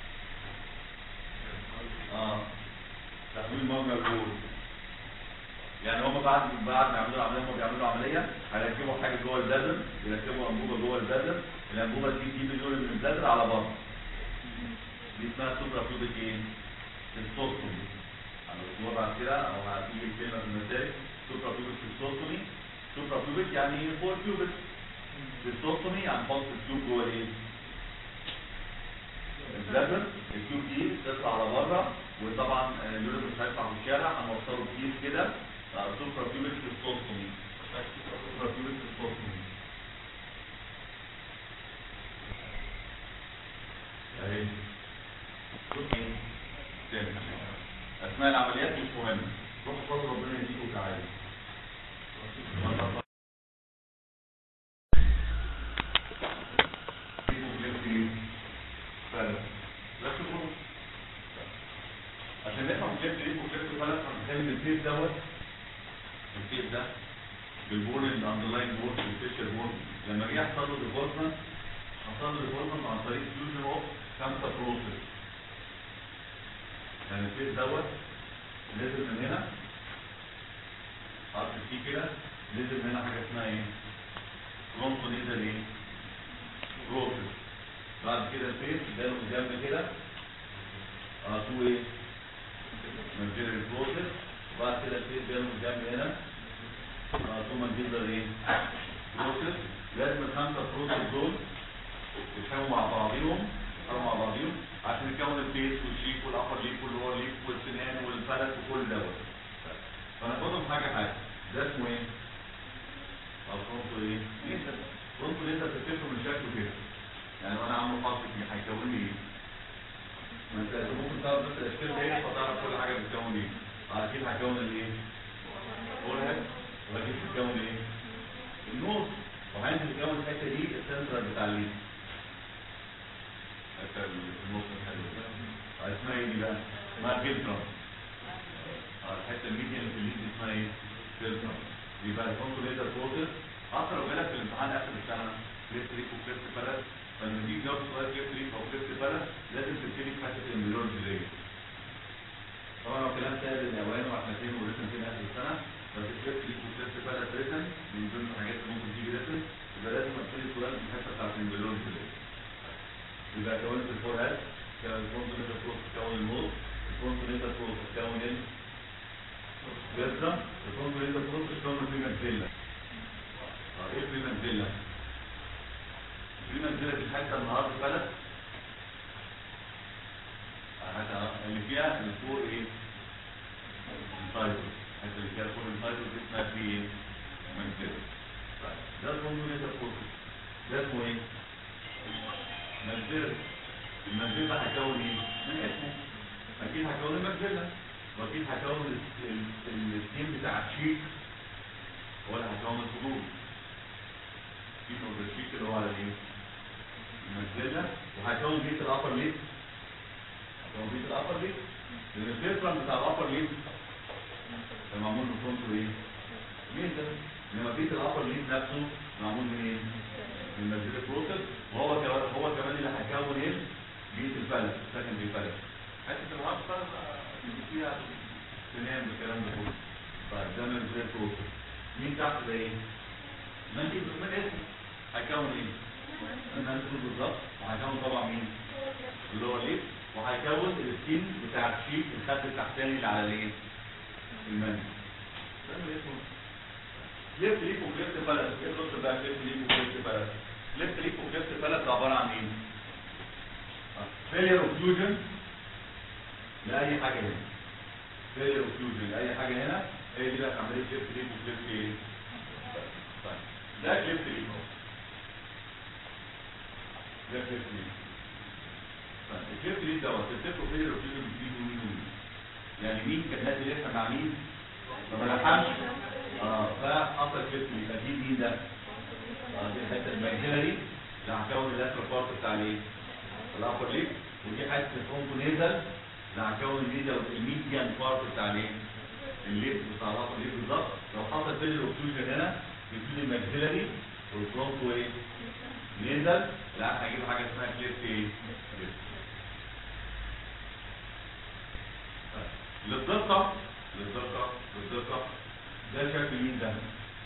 اه تحويل مجرى البول. يعني هم بعد بعد ما يعملوا العمليه هم بيعملوا عمليه هيركبوا حاجه جوه البلادر، يركبوا انبوبه جوه البلادر، الانبوبه دي تجيب اليورين من البلادر على بره. دي اسمها سوبرا بيوبيك ايه؟ السوستومي. هنقولها بعد كده او هتيجي الكلمه في المسائل سوبرا بيوبيك السوستومي. سوبرا بيوبيك يعني ايه؟ فوق بيوبيك. السوستومي هنحط التيوب جوه ايه؟ البلادر. التيوب دي تطلع على بره، وطبعا اليورين مش هيطلع في الشارع، هنوصله بكيس كده سوبرا بيوبيك السوستومي. سوبرا بيوبيك السوستومي اهي. اسماء العمليات مش مهمه، روح فضل ربنا يديك وتعالى. عشان نفهم كيف تريد وكيف تفلت هنتكلم الفيس دوت. الفيس ده بالبول الاندرلاين بول والفيشر بول لما جه يحصل له ديفولفمنت حصل له ديفولفمنت عن طريق فيوجن اوف خمسه بروسيس. يعني الفيس دوت نزل من هنا حرف سي كده، نزل من هنا حاجه اسمها ايه؟ برونكو نزل ايه؟ بروسيس. بعد كده الفيس جاله جنب كده اه تو ايه؟ منجيلر بروسيس. وبعد كده الفيس جاله جنب هنا اه تو منجيلر ايه؟ بروسيس. لازم الخمسه بروسيس دول يتحموا مع بعضيهم يتحموا مع بعضيهم عشان يكون الفيس والشيك والابر ليك واللور ليك والسنان والفلس وكل دوت. فناخدهم حاجه حاجه. ده اسمه ايه؟ او فرونتو ايه؟ ليزر. فرونتو ليزر تفتكروا من شكله كده. يعني وانا عامله خاص هيكون لي ايه؟ ما انت ممكن تعرف بس الاشكال دي فتعرف كل حاجه بتكون ايه. اكيد هكون الايه؟ فورهيد. واكيد هتكون ايه؟ النوز. وهينزل يكون الحته دي السنترال بتاع الليزر. حتى النص الحلو ده اسمها ايه دي بقى؟ اسمها فيلترم. الحته الميديان في الليد اسمها ايه؟ فيلترم. يبقى الفونتو ليزر بروسيس حتى لو جالك في الامتحان اخر السنه كليفت ريك وكليفت بلد، فلما تيجي تجاوب سؤال كليفت ريك او كليفت بلد لازم تبتدي في حته الامبريولوجي دي. طبعا هو كلام سهل الاوان واحنا فين وريتن فين اخر السنه، بس كليفت ريك وكليفت بلد ريتن من ضمن الحاجات اللي ممكن تيجي ريتن، يبقى لازم ابتدي السؤال في الحته بتاعت الامبريولوجي دي. يبقى كونت الفور هات الفونتو ليزر بروسيس تكون الموت، الفونتو ليزر بروسيس تكون ال فيلترم، الفونتو ليزر بروسيس تكون البريمنتيلا. اه ايه البريمنتيلا؟ البريمنتيلا دي الحته النهارده فلت اللي فيها الفور ايه؟ الفايبر. الحته اللي فيها الفور الفايبر دي اسمها في ايه؟ منتيلا. ده الفونتو ليزر بروسيس. ده اسمه ايه؟ منزل. المنزل ده هيكون ايه؟ من اسمه. اكيد هيكون المنزله، واكيد هيكون السكين بتاع الشيك ولا هيكون الفضول. الشيك او الشيك اللي هو على ايه؟ المنزله. وهيكون بيت الابر ليد. هيكون بيت الابر ليد. لان الفيرفرم بتاع الابر ليد ده معمول من فرونتو ايه؟ ميزل. انما بيت الابر ليد نفسه معمول من ايه؟ من المنزله بروسيس. وهو كمان هو كمان اللي هيكون ايه؟ بيت الفلس، ساكن في الفلس. حته المعاد الفلس اللي فيها سنان بالكلام ده كله. طيب ده من المنزله بروسيس. مين تحت ده ايه؟ منزل من اسمه. هيكون ايه؟ المنزل بالظبط. وهيكون طبعا مين؟ اللي هو ليه؟ وهيكون السكين بتاع الشيك الخد التحتاني اللي على الايه؟ المنزل. ده من اسمه. ليفت ليك وكليفت فلس. ايه الرص بقى كليفت ليك وكليفت فلس؟ ليفت ليك وكليفت فلس عباره عن ايه؟ فيلير اوف فيوجن لاي حاجه هنا. فيلير اوف فيوجن لاي حاجه هنا هي دي بقى عمليه كليفت ليف وكليفت ايه؟ طيب ده كليفت ليف اهو. ده كليفت ليف. طيب الكليفت ليف دوت تفتكروا فين الاوكسجين بتجيبه مين ومين؟ يعني مين كان لازم يفهم مع مين؟ ما لحقش اه فحصل كليفت ليف. اكيد مين ده؟ اه دي الحته الماكسيلاري اللي هتكون اللاترال بارت بتاع الايه؟ الابر ليف، ودي حته الفرونتونيزال اللي هتكون الميديا الميديان بارت بتاع الايه؟ الليف بتاع الابر ليف بالظبط. لو حصل فين الاوكسجين هنا بيكون الماكسيلاري والفرونتو ايه؟ نيزل، لا هجيب حاجه اسمها كليفت ايه؟ كليفت. للدقه للدقه للدقه ده شكل مين ده؟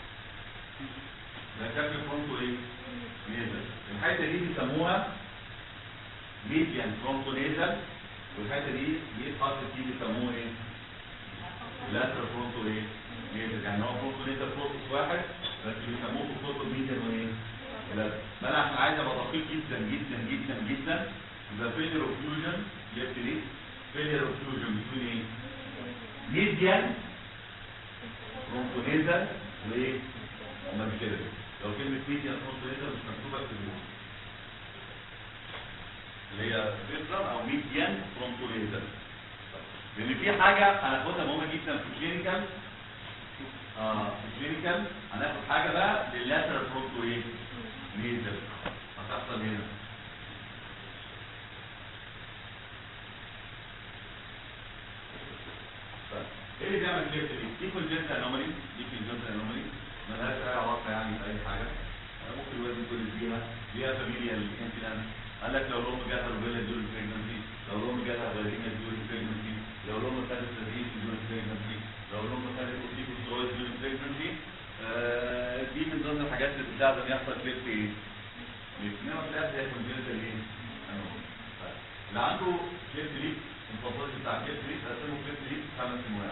ده شكل فرونتو ايه؟ نيزل. الحته دي بيسموها ميديان فرونتو نيزل، والحته دي بيتحط فيه بيسموه ايه؟ لاترال فرونتو ايه؟ نيزل. يعني هو فرونتو نيزل فورتس واحد بس بيسموه فرونتو ميديان وايه؟ لاترال. فانا عشان عايز ابقى دقيق جدا جدا جدا جدا يبقى فيلر اوف فيوجن جبت ليه؟ فيلر اوف فيوجن بتكون ايه؟ ميديان فرونتو نيزل وايه؟ امال كده لو كلمه ميديان فرونتو نيزل مش مكتوبه في الجمله اللي هي فيترال او ميديان فرونتو نيزل. لان في حاجه هناخدها مهمه جدا في الكلينيكال. اه في الكلينيكال هناخد حاجه بقى لللاترال فرونتو ايه؟ نيزل هتحصل هنا. ايه اللي بيعمل كليفت دي؟ دي كونجنتال انومالي، دي كونجنتال انومالي مالهاش اي علاقه يعني باي حاجه. ممكن الوزن يكون فيها ليها فاميليال انفلانس. قال لك لو الام جاتها روبيلا ديورنج بريجنسي، لو الام جاتها فيرينا ديورنج بريجنسي، لو الام خدت تدريس ديورنج بريجنسي، لو الام خدت اوتيكوسترويد ديورنج بريجنسي، دي من ضمن الحاجات اللي بتساعد ان يحصل كليفت ايه؟ انما في الاخر هي كونجنتال ايه؟ اللي عنده كليفت ليك الباثولوجي بتاع الكليفت ليك قسمه كليفت ليك خمس انواع.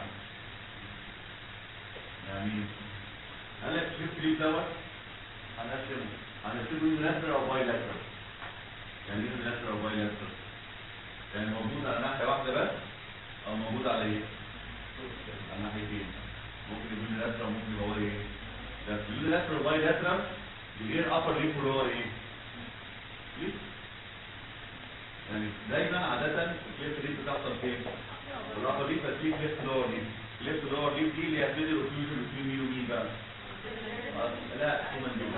يعني قال لك كليفت ليك دوت هنقسمه هنقسمه يونيلاترال او باي لاترال. يعني ايه يونيلاترال او باي لاترال؟ يعني موجود على ناحيه واحده بس او موجود على ايه؟ على ناحيتين. ممكن يكون يونيلاترال ممكن يبقى هو ايه؟ بس يونيلاترال باي لاترال غير ابر ليف اللي هو ايه؟ ليف. يعني دايما عاده الكليفت ليف بتحصل فين؟ في الابر ليف. بس في كليفت لور ليف. كليفت لور ليف دي اللي هي فيدر اوفيوجن بين مين ومين بقى؟ لا هما دي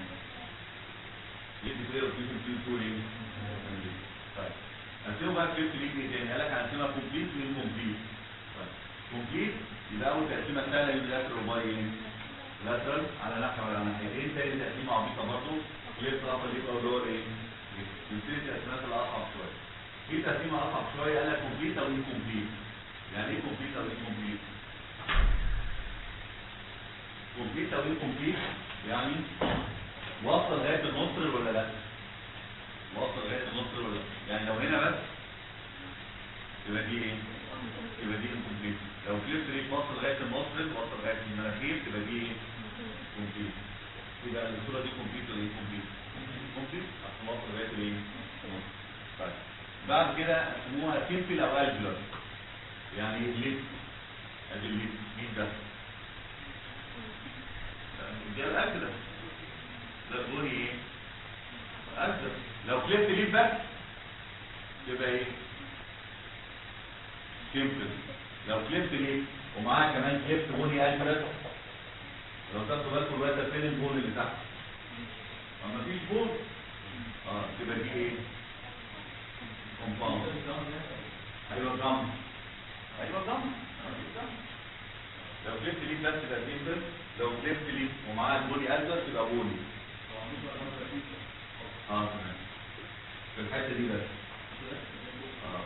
يدي فيدر اوفيوجن بين تو ايه؟ طيب هنسيبه بقى كليفت ليف ايه تاني؟ قال لك هنسيبها كومبليت وانكومبليت. طيب كومبليت يبقى اول تقسيمه سهله يونيلاترال وباي ايه؟ لاترال على ناحيه ولا ناحيتين. تاني تقسيمه عبيطه برضه كليفت ابر ليف او لور ايه؟ نبتدي التقسيمات الاصعب شويه. في تقسيمه اصعب شويه قال لك كومبليت او انكومبليت. يعني ايه كومبليت او انكومبليت؟ كومبليت او انكومبليت يعني وصل لغايه النصر ولا لا؟ وصل لغايه النصر ولا لا؟ يعني لو هنا بس يبقى دي ايه؟ يبقى دي انكومبليت. لو كليفت ليك وصل لغايه النصر وصل لغايه المناخير تبقى دي ايه؟ كومبليت. يبقى الصوره دي كومبليت ولا انكومبليت؟ كومبليت عشان وصل لغايه الايه؟ طيب بعد كده اسموها سيمبل او الجلر. يعني ليه؟ ادي الليد مين ده؟ ده الاجدر. ده البني ايه؟ اجدر. لو كليفت ليد بس يبقى ايه؟ سيمبل. لو كليفت ليد ومعاه كمان كليفت بني اجدر، لو تاخدوا بالكم الوقت فين البون اللي تحت؟ ما فيش بون. اه تبقى دي ايه؟ كومباوند. ايوه جام. ايوه جام. لو كليفت ليك بس تبقى سيمبل، لو كليفت ليك ومعاه البوني ازرق تبقى بوني. اه تمام. في الحته دي بس. اه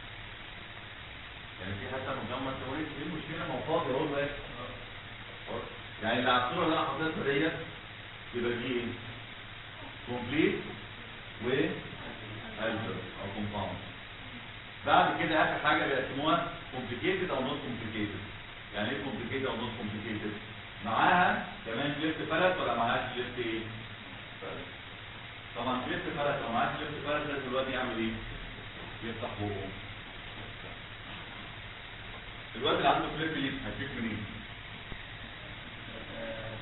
يعني في حته مجمع توريد ايه المشكله؟ ما هو فاضي اهو بس. يعني اللي على الصوره اللي انا حاططها ديت يبقى دي ايه؟ كومبليت و الجر او كومباوند. بعد كده اخر حاجه بيقسموها كومبليكيتد او نوت كومبليكيتد. يعني ايه كومبليكيتد او نوت كومبليكيتد؟ معاها كمان كليفت فلت ولا معاهاش كليفت ايه؟ فلت. طبعا كليفت فلت لو معاها كليفت فلت لازم الواد يعمل ايه؟ يفتح بقه. الواد اللي عنده كليفت ليف هيفيك منين؟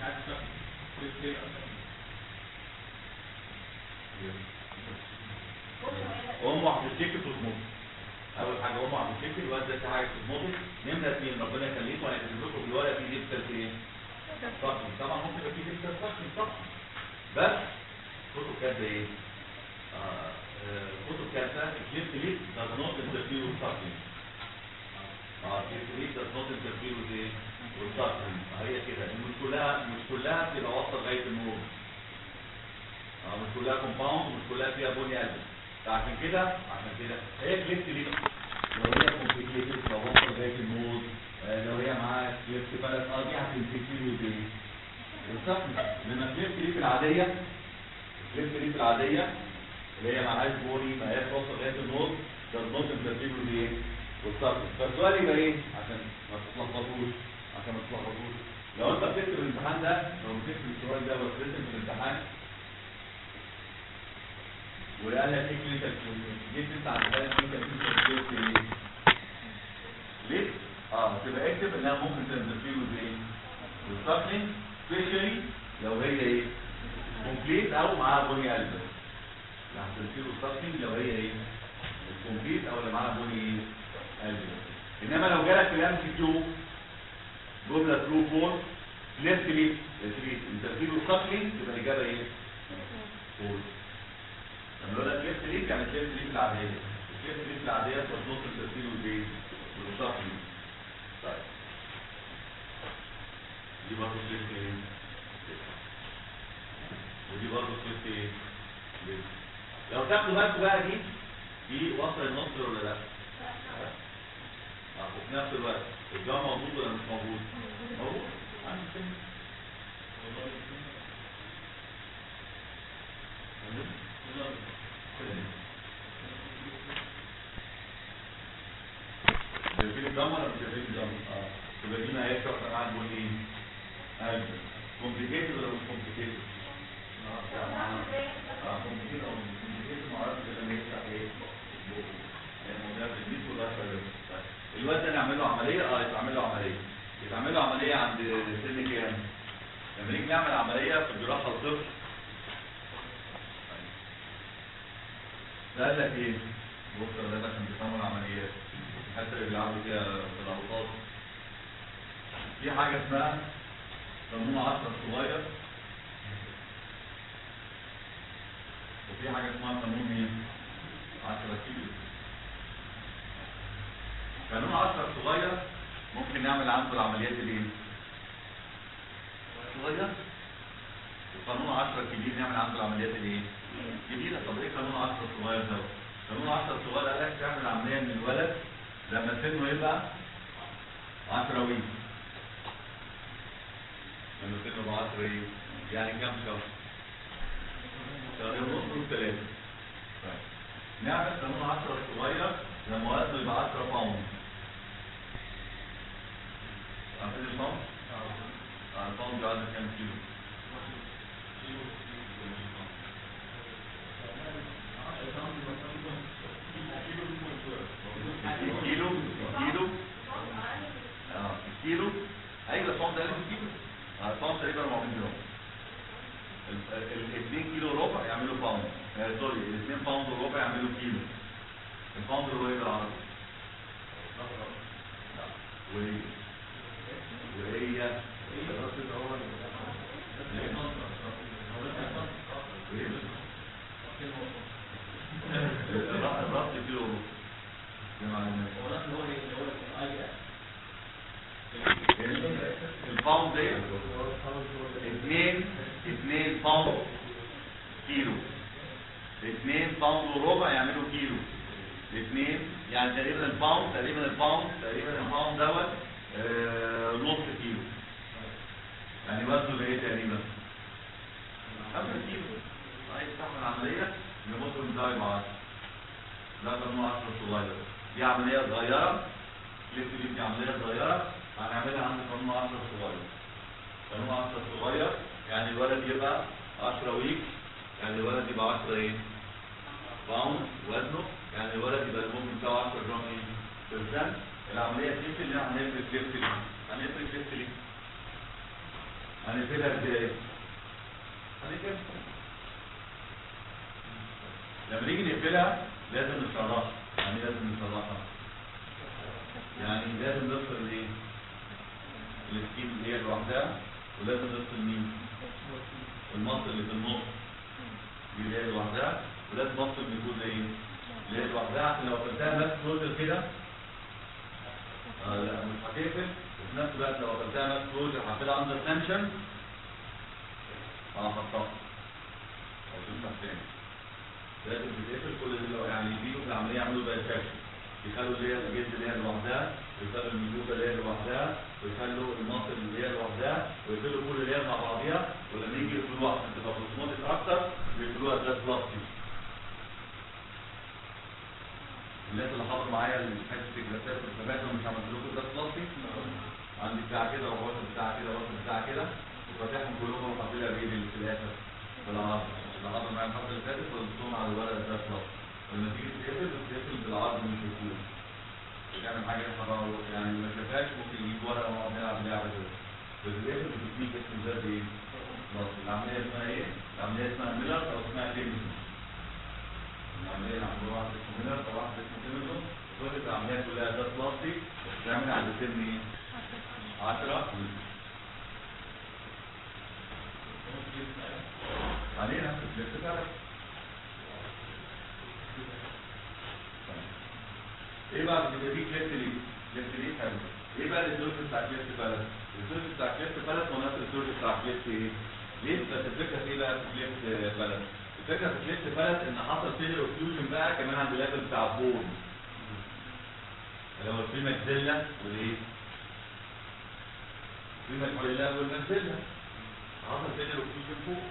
امه هتشتكي في الموت. اول حاجه امه هتشتكي الواد ده في حاجه في الموت. نمره اثنين ربنا يخليكم هيكتب لكم في الورقه في ديبتر ايه؟ طبعا ممكن يبقى في ديبتر صحي طبعا. بس كتب كاتبه ايه؟ آه كتب كاتبه كليب كليب does not interfere with suckling. اه كليب كليب does not interfere with ايه؟ with suckling. هي كده مش كلها مش كلها بتبقى واصله لغايه النور. اه مش كلها كومباوند ومش كلها فيها بني قلب. فعشان كده عشان كده هي كليب كليب لو هي كومبليكيتد لو واصله لغايه النور آه لو هي معاها كليب بلد اه دي هتنتفير with ايه؟ السكن. لما كليب كليب العاديه كليب كليب العاديه اللي هي معهاش بوني ما هياش واصله لغايه النور ده النور بترتيبه بايه؟ والسكن. فالسؤال يبقى ايه؟ عشان ما تتلخبطوش عشان ما تتلخبطوش لو انت بتكتب الامتحان ده لو بتكتب السؤال ده وترسم في الامتحان وقال لك ايه كلينيكال جيت انت على الحاله كلينيكال كلينيكال ليه؟ اه تبقى اكتب انها ممكن تنتفير بايه؟ والسكن سبيشالي لو هي ايه؟ كومبليت او معاها بني قلب. يعني هتنتفير والسكن لو هي ايه؟ كومبليت او اللي معاها بني قلب. انما لو جالك في الام سي كيو جمله ترو فور ليس كليب انترفير والسكن تبقى الاجابه ايه؟ فور. لما يقول لك ليفت ليك يعني ليفت ليك العاديه. الليفت ليك العاديه تظبط الترتيب والايه؟ والصحي. طيب دي برضه ليفت ايه؟ ودي برضه ليفت ايه؟ لو تاخدوا بالكم بقى دي دي وصل النصر ولا لا؟ اه وفي نفس الوقت الجو موجود ولا مش موجود؟ موجود. شايفين الجم ولا مش شايفين الجم؟ اه يبقى دي ما هيش واحده معاها البني قلب. كومبليكيتد ولا مش كومبليكيتد؟ اه كومبليكيتد او مش كومبليكيتد ما اعرفش كده لما يفتح ايه؟ الموضوع في الجيش ولا الواد ده نعمل له عمليه؟ اه يتعمل له عمليه. يتعمل له عمليه عند سن كام؟ لما نيجي نعمل عمليه في الجراحه الطفل ده قال لك ايه؟ بص ده عشان بيفهموا العمليات حتى اللي بيلعبوا فيها في الاوساط في حاجه اسمها قانون عشرة الصغير وفي حاجه اسمها قانون ايه؟ عشرة كيلو. قانون عشرة الصغير ممكن نعمل عنده العمليات الايه؟ صغير. وقانون عشرة الكبير نعمل عنده العمليات الايه؟ كبيره. طب ايه قانون عشرة الصغير ده؟ قانون عشرة الصغير قال لك تعمل عمليه من الولد لما سنه يبقى عشرة ويك. لما سنه يبقى عشرة ايه؟ يعني كام شهر؟ شهرين ونص وثلاثه. نعمل قانون عشرة الصغير لما وزنه يبقى عشرة باوند. عارفين الباوند؟ اه الباوند بيعمل كام كيلو؟ كيلو كيلو اه الكيلو ايوه الباوند ده كيلو. اه الباوند تقريبا أربعمية جرام. ال اتنين كيلو ربع يعملوا باوند. آه سوري ال اتنين باوند وربع يعملوا كيلو. الباوند اللي هو ايه بالعربي؟ وهي وهي الرأس كيلو الباوند ده اتنين اتنين باوند كيلو. اتنين باوند وربع يعملوا كيلو. اتنين يعني تقريبا الباوند تقريبا الباوند تقريبا الباوند دوت آه نص كيلو. يعني وزنه بايه تقريبا؟ خمسة كيلو. عايز تعمل عمليه نبص المداوي مع عشرة. ده قانون عشرة صغير. دي عمليه صغيره لسه دي عمليه صغيره هنعملها عند قانون عشرة صغير. قانون عشرة صغير يعني الولد يبقى عشرة ويك. يعني الولد يبقى عشرة ايه؟ باوند وزنه. يعني الولد يبقى الممكن بتاعه عشرة جرام ايه؟ بيرسنت. العمليه دي اللي هنفرق ليفت ليه؟ هنفرق ليفت ليه؟ هنقفلها ازاي؟ هنقفلها لما نيجي نقفلها لازم نصلحها. يعني لازم نصلحها يعني لازم نفصل الايه؟ السكين اللي هي لوحدها، ولازم نفصل مين؟ المصل اللي في النص دي اللي هي لوحدها، ولازم نفصل من الجزء ايه؟ اللي هي لوحدها، عشان لو قفلتها نفس كلوجر كده آه لا مش هتقفل، وفي نفس الوقت لو قفلتها نفس كلوجر هتبقى اندر تنشن اه هتطفي او تفتح تاني. لازم تتقفل كل اللي يعني يجيبوا في العمليه يعملوا بقى الفاكشن، يخلوا اللي هي الجلد اللي هي لوحدها، ويخلوا الميوكا اللي هي لوحدها، ويخلوا المصل اللي هي لوحدها، ويقفلوا كل اللي هي مع بعضيها، ولما يجي يقفلوها عشان تبقى بصمات اكتر بيقفلوها ازاز بلاستيك. الناس اللي حضروا معايا حته الجلسات والثبات مش عملت لكم ازاز بلاستيك؟ عندي بتاع كده وواصل بتاع كده وواصل بتاع كده وفاتحهم كلهم وحاطين لها بيبي في الاخر في العرض. العرض معايا الحلقه اللي فاتت وضفتهم على الورق ازاز بلاستيك. لما تيجي تتقفل بتتقفل بالعرض مش بالطول. يعمل حاجه حضاره يعني ما شافهاش ممكن يجيب ورقه ونقعد نلعب لعبه كده. بتتقفل بتديك اسم ازاز ايه؟ بلاستيك. العمليه اسمها ايه؟ العمليه اسمها ميلر او اسمها كيميسون. العمليه اللي عندها واحد اسمه ميلر او واحد اسمه كيميسون. كل العمليات كلها ازاز بلاستيك بتعمل عند سن ايه؟ عشرة علينا لسه ثلاث. ايه بقى بتبقى دي كليفت ليه؟ كليفت ليه حلو. ايه بقى الدورس بتاع كليفت بلد؟ الدورس بتاع كليفت بلد ونفس الدورس بتاع كليفت ايه؟ ليه؟ بس الفكره في ايه بقى في كليفت بلد؟ الفكره في كليفت بلد ان حصل فيلر اوكلوجن بقى كمان عند الليفل بتاع البول. اللي هو في ماكسيلا والايه؟ في ماكسيلا والماكسيلا. حصل فيلر اوكلوجن فوق.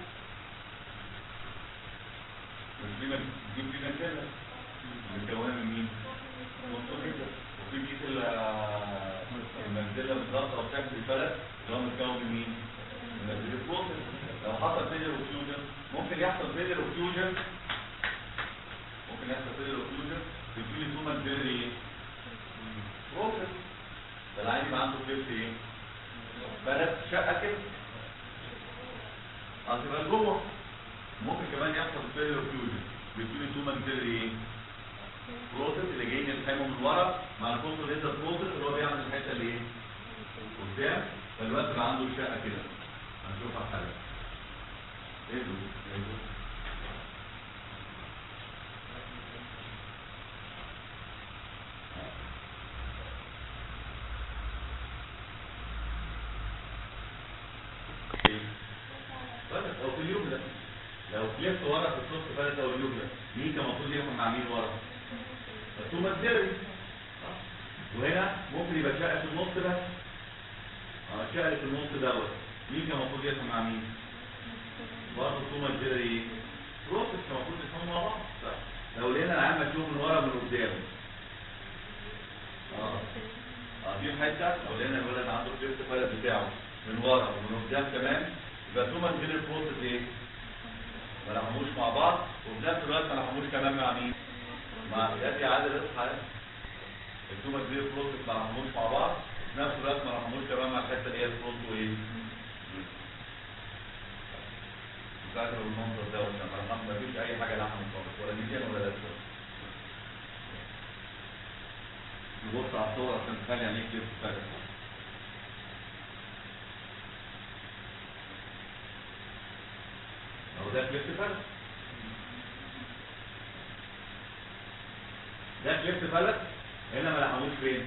في ماكسيلا متكونه من مين؟ وفي بيت المنزله بالظبط او شكل الفلك اللي هو متكون من مين؟ من الفلوس. لو حصل فيلر اوكلوجن ممكن يحصل فيلر اوكلوجن ممكن يحصل فيلر اوكلوجن بيجي لي توما فيلر ايه؟ بروسس. فالعين يبقى عنده فيلر ايه؟ بلد شقه كده هتبقى جوه. ممكن كمان يحصل فيلر اوكلوجن بيجي لي توما فيلر ايه؟ بروسس اللي جايين يلحموا من ورا مع الفوتو ليزر بروسس اللي هو بيعمل الحته اللي ايه؟ قدام. فالوقت بقى عنده شقه كده هنشوفها حاجه. ايه ده؟ ايه ده؟ بس هو في اليوم ده لو كليفت ورا في الصوت فلت او اليوم ده مين كان المفروض ياخد مع مين ورا؟ التومه الزري. وهنا ممكن يبقى شقه في النص بس. اه شقه في النص دوت مين كان المفروض ياخد مع مين؟ برضه التومه الزري بروسس كان المفروض يفهموا مع بعض. لو لقينا العيال مشوه من ورا من قدام اه اه في حته لو لقينا الولد عنده كليفت فلت بتاعه من ورا ومن قدام كمان يبقى التومه الزري بروسس ايه؟ ما لحموش مع بعض وفي نفس الوقت ما لحموش كمان مع مين؟ مع ياتي عادل اصحى التومه دي بروسس ما لحموش مع بعض وفي نفس الوقت ما لحموش كمان مع الحته اللي هي البروس وايه؟ فاكر المنظر ده ولا ما ما فيش اي حاجه لحمت خالص ولا ميديان ولا لاتر. نبص على الصور عشان تخلي عينيك كليب فاكر. اهو ده كليب فلت. ده كليب فلت هنا ما لحموش فين؟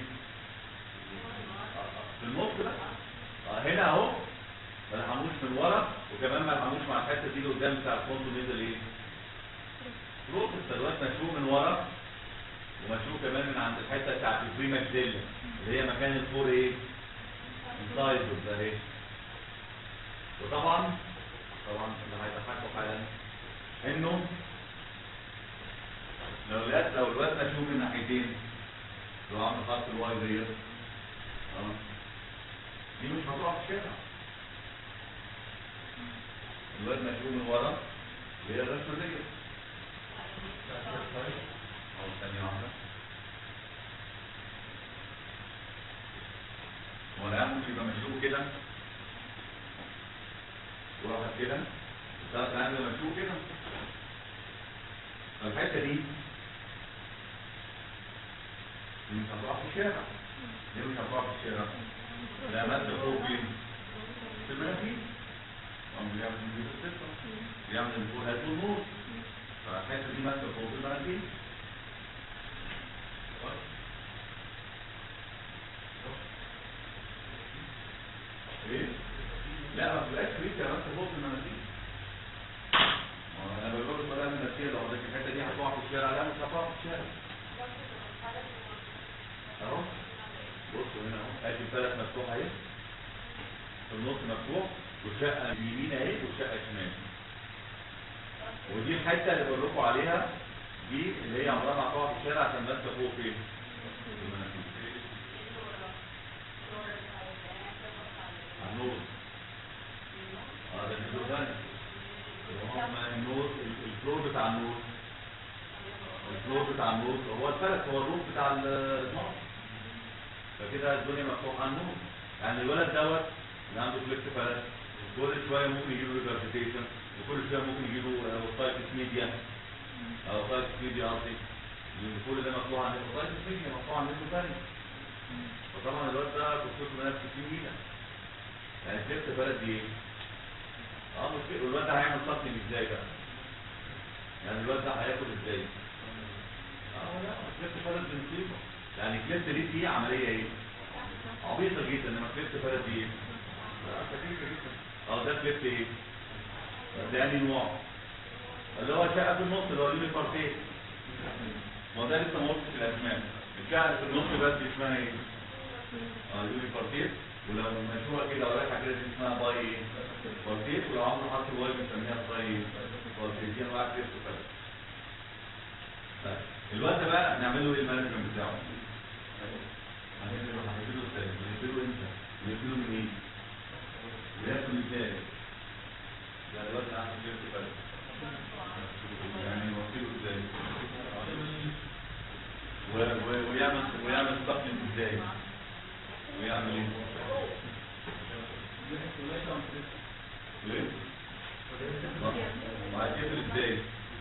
في النص بقى. هنا اهو ما لحموش من ورا وكمان ما لحموش مع الحته دي اللي قدام بتاع الفونتو نزل ايه؟ بروسس. دلوقتي مشوه من ورا ومشوه كمان من عند الحته بتاعت البريماكسيلا اللي هي مكان الفور ايه؟ انسايدر ده ايه؟ وطبعا طبعا اللي هيضحكوا حالا انه لو الواد لو الواد مشوه من ناحيتين لو عامل خط الواي ديت اه دي مش هتقع في الشارع. الواد مشوه من ورا اللي هي الرسمه ديت او ثانيه واحده ولا ممكن يبقى مشوه كده وراحت كده الثلاث العين لما تشوف كده. فالحته دي دي مش هتقع في الشارع. ليه مش هتقع في الشارع؟ لا مادة فوق فين؟ في المناخير. هم بيعمل من الستة بيعمل من فوق هاتوا النور. فالحته دي مادة فوق في المناخير. ايه؟ لا ما بتبقاش ريشه يا مادة فوق في المناخير. انا بقول لك بقى من الشيء لو حضرتك الحته دي هتقع في الشارع. لا مش هتقع في الشارع. اهو بصوا هنا اهو ادي الثلاث مفتوح اهي، في النص مفتوح والشقه اليمين اهي والشقه الشمال. ودي الحته اللي بقول لكم عليها دي اللي هي عمرها ما هتقع في الشارع عشان ماسكه فوق فين؟ في المناخير. على النور. اه ده النور ثاني. هم النور الفلور بتاع النور. الفلور بتاع النور هو الفلك هو الروف بتاع النار. فكده الدنيا مفتوحه على النور. يعني الولد دوت اللي عنده فليكس فلك كل شويه ممكن يجيله ريفرتيشن وكل شويه ممكن يجيله اوتايتس ميديا او اوتايتس ميديا قصدي لان كل ده مفتوح على النور. اوتايتس ميديا مفتوح على النور ثاني. فطبعا الولد ده قصته منافس كتير جدا. يعني فليكس فلك دي ايه؟ اه مشكله. والواد ده هيعمل سبلمنت ازاي بقى؟ يعني الواد ده هياكل ازاي؟ اه لا فليكس فلك دي مصيبه. يعني الكليبت دي فيه عمليه ايه؟ عبيطه جدا. انما كليبت فلك دي ايه؟ خفيفه جدا. اه ده كليبت ايه؟ ده انهي نوع؟ اللي هو شقه في النص اللي هو ليه بارتين. ما ده لسه ما وصلش الاسماء. الشقه في النص بس اسمها ايه؟ اه يوري بارتين. ولو مشهوره كده ورايحه كده دي اسمها باي ايه؟ بارتين. ولو عملوا حرف الواي بنسميها باي بارتين. دي انواع كليبت فلك. طيب الوقت بقى نعمل له ايه المانجمنت بتاعه؟ هنعمله هنعمله ازاي؟ هنعمله امتى؟ هنعمله منين؟ وياكل ازاي؟ يعني الوقت عنده كليبت فلك. يعني نوصله ازاي؟ ويعمل ويعمل سبلمنت ازاي؟ ويعمل ايه؟ ليه؟ وهتقفل ازاي؟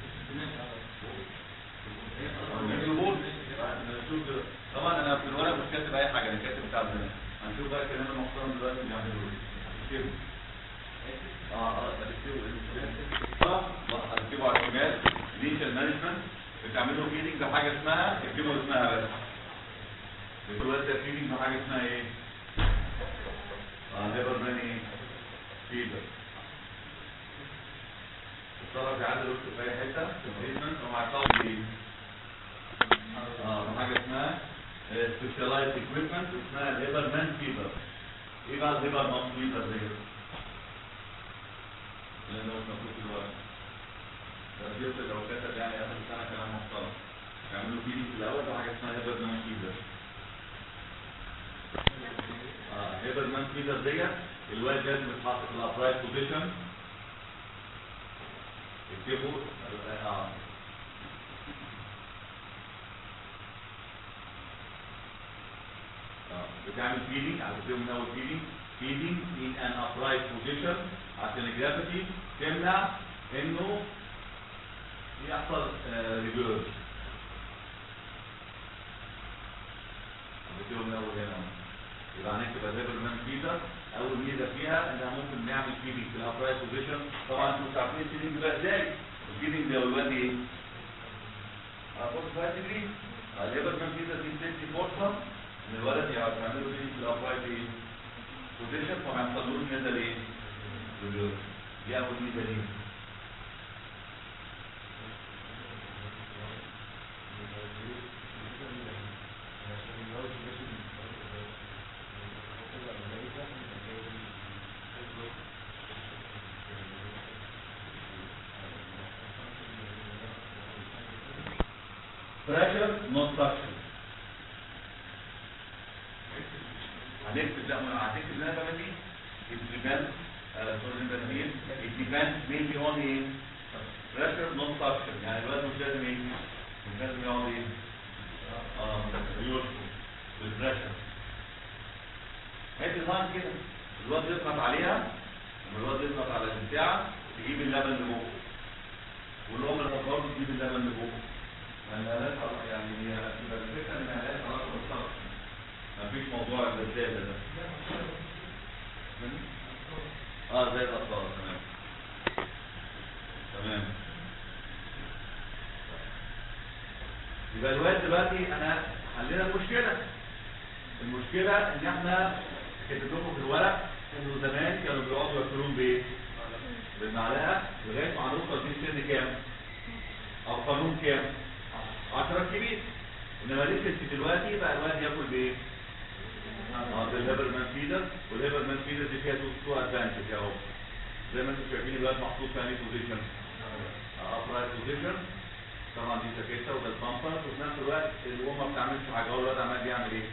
طبعا انا في الورق مش كاتب اي حاجه. انا كاتب بتاع زمان. هنشوف بقى كلام المحترم دلوقتي بيعملوا ايه. اكتبوا اه اه اكتبوا اه هتكتبوا على الشمال ليشن مانجمنت. بتعملوا فيدنج بحاجه اسمها اكتبوا اسمها بس. بتقولوا لسه فيدنج بحاجه اسمها ايه؟ اه ليبر مان ايه؟ فيبر. الطلب يعدل وقت في اي حته في التريتمنت ومع الطلب ايه؟ اه حاجه اسمها سبيشالايزد اكويبمنت اسمها الهيبر مان فيبر. ايه بقى الهيبر مان فيبر دي؟ لان هو مكتوب في الورق. ترجمه لو كتب يعني اخر سنه كلام محترم. يعملوا فيديو في الاول بحاجه اسمها هيبر مان فيبر. اه هيبر مان فيبر ديت الواد لازم يتحط في الابرايت بوزيشن. اكتبوا اه بتعمل فيدنج على كده من اول فيدنج فيدنج in an upright position عشان الجرافيتي تمنع انه يحصل ريفيرس. كده من اول هنا يبقى هنكتب الهيبر مان فيدر. اول ميزه فيها انها ممكن نعمل فيدنج في الابرايت بوزيشن. طبعا انتوا مش عارفين الفيدنج بقى ازاي. الفيدنج ده الواد ايه؟ ابص بقى تجري. الهيبر مان فيدر دي بتدي فرصه ان الولد يعملوا فيه في الابرايت ايه؟ بوزيشن فما يحصلوش نزل ايه؟ ريفيرس. دي اول ميزه ليه. pressure not suction. هنكتب لا هنكتب لنا بقى دي it depends سوري it depends mainly on ايه؟ pressure not suction. يعني الوزن مش لازم ايه؟ مش لازم يقعد ايه؟ اه يوصل بالبريشر. حته لاين كده الوزن يضغط عليها لما الواد يضغط على البتاع تجيب اللبن لبقه، والام لما برضه تجيب اللبن لبقه. يعني مالهاش علاقه، يعني هي يبقى الفكره ان مالهاش علاقه بالصرف، مفيش موضوع الغزاله ده. اه زي الاطفال. تمام تمام. يبقى الواد دلوقتي انا حلينا المشكله. المشكله ان احنا كاتب لكم في الورق انه زمان كانوا بيقعدوا ياكلون بايه؟ بالمعلقه لغايه ما هنوصل في سن كام؟ او قانون كام؟ عشرة كبير. انما لسه دلوقتي بقى الواد ياكل بايه؟ اه بالهيبرمان فيدر، والهيبرمان فيدر دي فيها تو ادفانتج اهو. زي ما انتم شايفين الواد محطوط في انهي بوزيشن؟ ابرايت بوزيشن. طبعا دي جاكيته وده البامبر، وفي نفس الوقت الام ما بتعملش حاجه، هو الواد عمال بيعمل ايه؟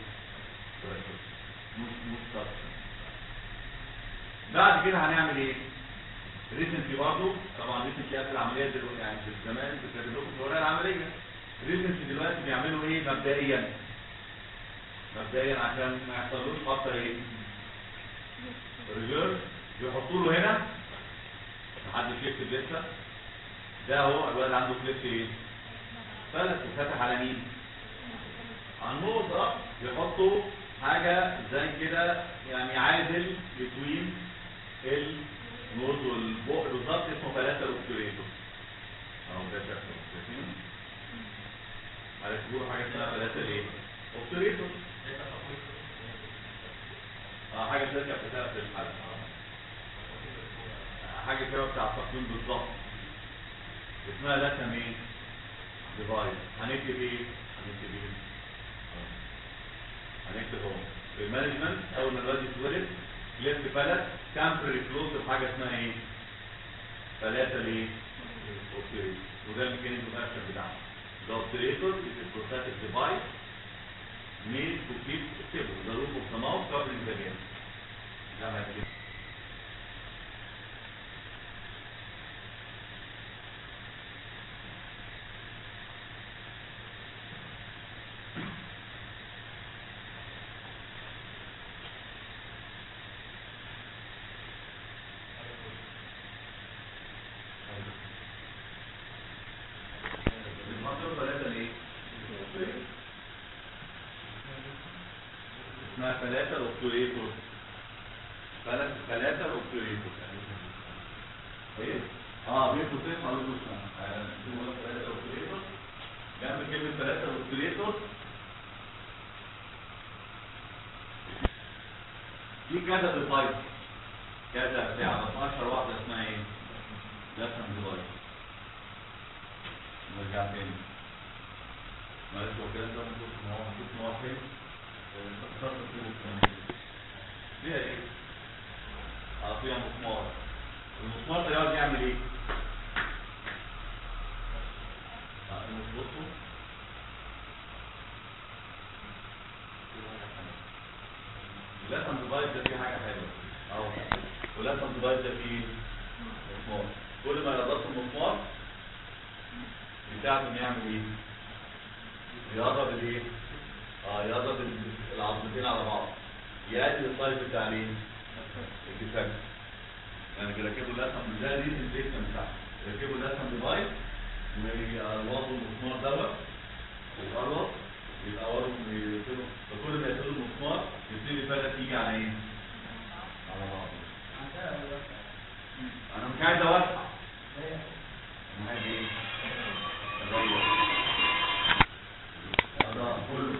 مش مش سبشن. بعد كده هنعمل ايه؟ ريسنتلي برضه، طبعا ريسنتلي قبل العمليه دلوقتي، يعني في زمان كنت كاتب لكم في الورقه العمليه. ريسنتلي دلوقتي بيعملوا ايه مبدئيا؟ مبدئيا عشان ما يحصلوش خطر ايه؟ ريجيرز. بيحطوا له هنا، محدش يكتب لسه، ده اهو الواد عنده كليبس ايه؟ فلس وفتح على مين؟ على النقطة. يحطوا حاجة زي كده يعني عادل بين النوز والبق بالظبط، اسمه فلاتر اوبتوريتور. اهو ده شكله شايفينه؟ هيكتبوا حاجة اسمها فلاتر ايه؟ اوبتوريتور. اه حاجة تركب بتاعت الحلقة، حاجة كده بتاع التقييم بالظبط، اسمها لاتم ايه؟ ديفايس. هنكتب ايه؟ هنكتب ايه؟ هنكتب اهو في المانجمنت اول ما الواد يتولد ليفت فلت تمبرري كلوز بحاجه اسمها ايه؟ فلاتة ايه؟ اوبتريتور. وده الميكانيزم الاكشن بتاعه. The operator is a prosthetic device made to keep stable the roof of the mouth covering the gap. ده هيكتب. اسمها فلاتة اوبتوريتور. فلاتة فلاتة اوبتوريتور. ايه؟ اه بيكتب اسمه على طول اسمه فلاتة اوبتوريتور. جنب كلمة فلاتة اوبتوريتور في كذا ديفايس، كذا بتاع، بس اشهر واحدة اسمها ايه؟ لاتم ديفايس. نرجع تاني. معلش هو كده انت ممكن ان هو محطوط ان هو فين؟ فيها ايه؟ اه فيها مسمار. المسمار ده يقعد يعمل ايه؟ اه بصوا اللاتم ديفايس ده فيه حاجه حلوه اهو، واللاتم ديفايس ده فيه مسمار. كل ما يربط المسمار بتاعته انه يعمل ايه؟ يقرب الايه؟ اه يقرب العظمتين على بعض، يقلل السايز بتاع الايه؟ الديفكت. يعني بيركبوا اللاتم ده دي السيستم بتاعه، يركبوا اللاتم ديفايس ويربطوا المسمار دوت ويقرب يبقى ورا ويقفلوا، فكل ما يقفلوا المسمار يبتدي الفلة تيجي على ايه؟ على بعض. انا مش عايز اوسع، انا عايز ايه؟ اغير هذا كله.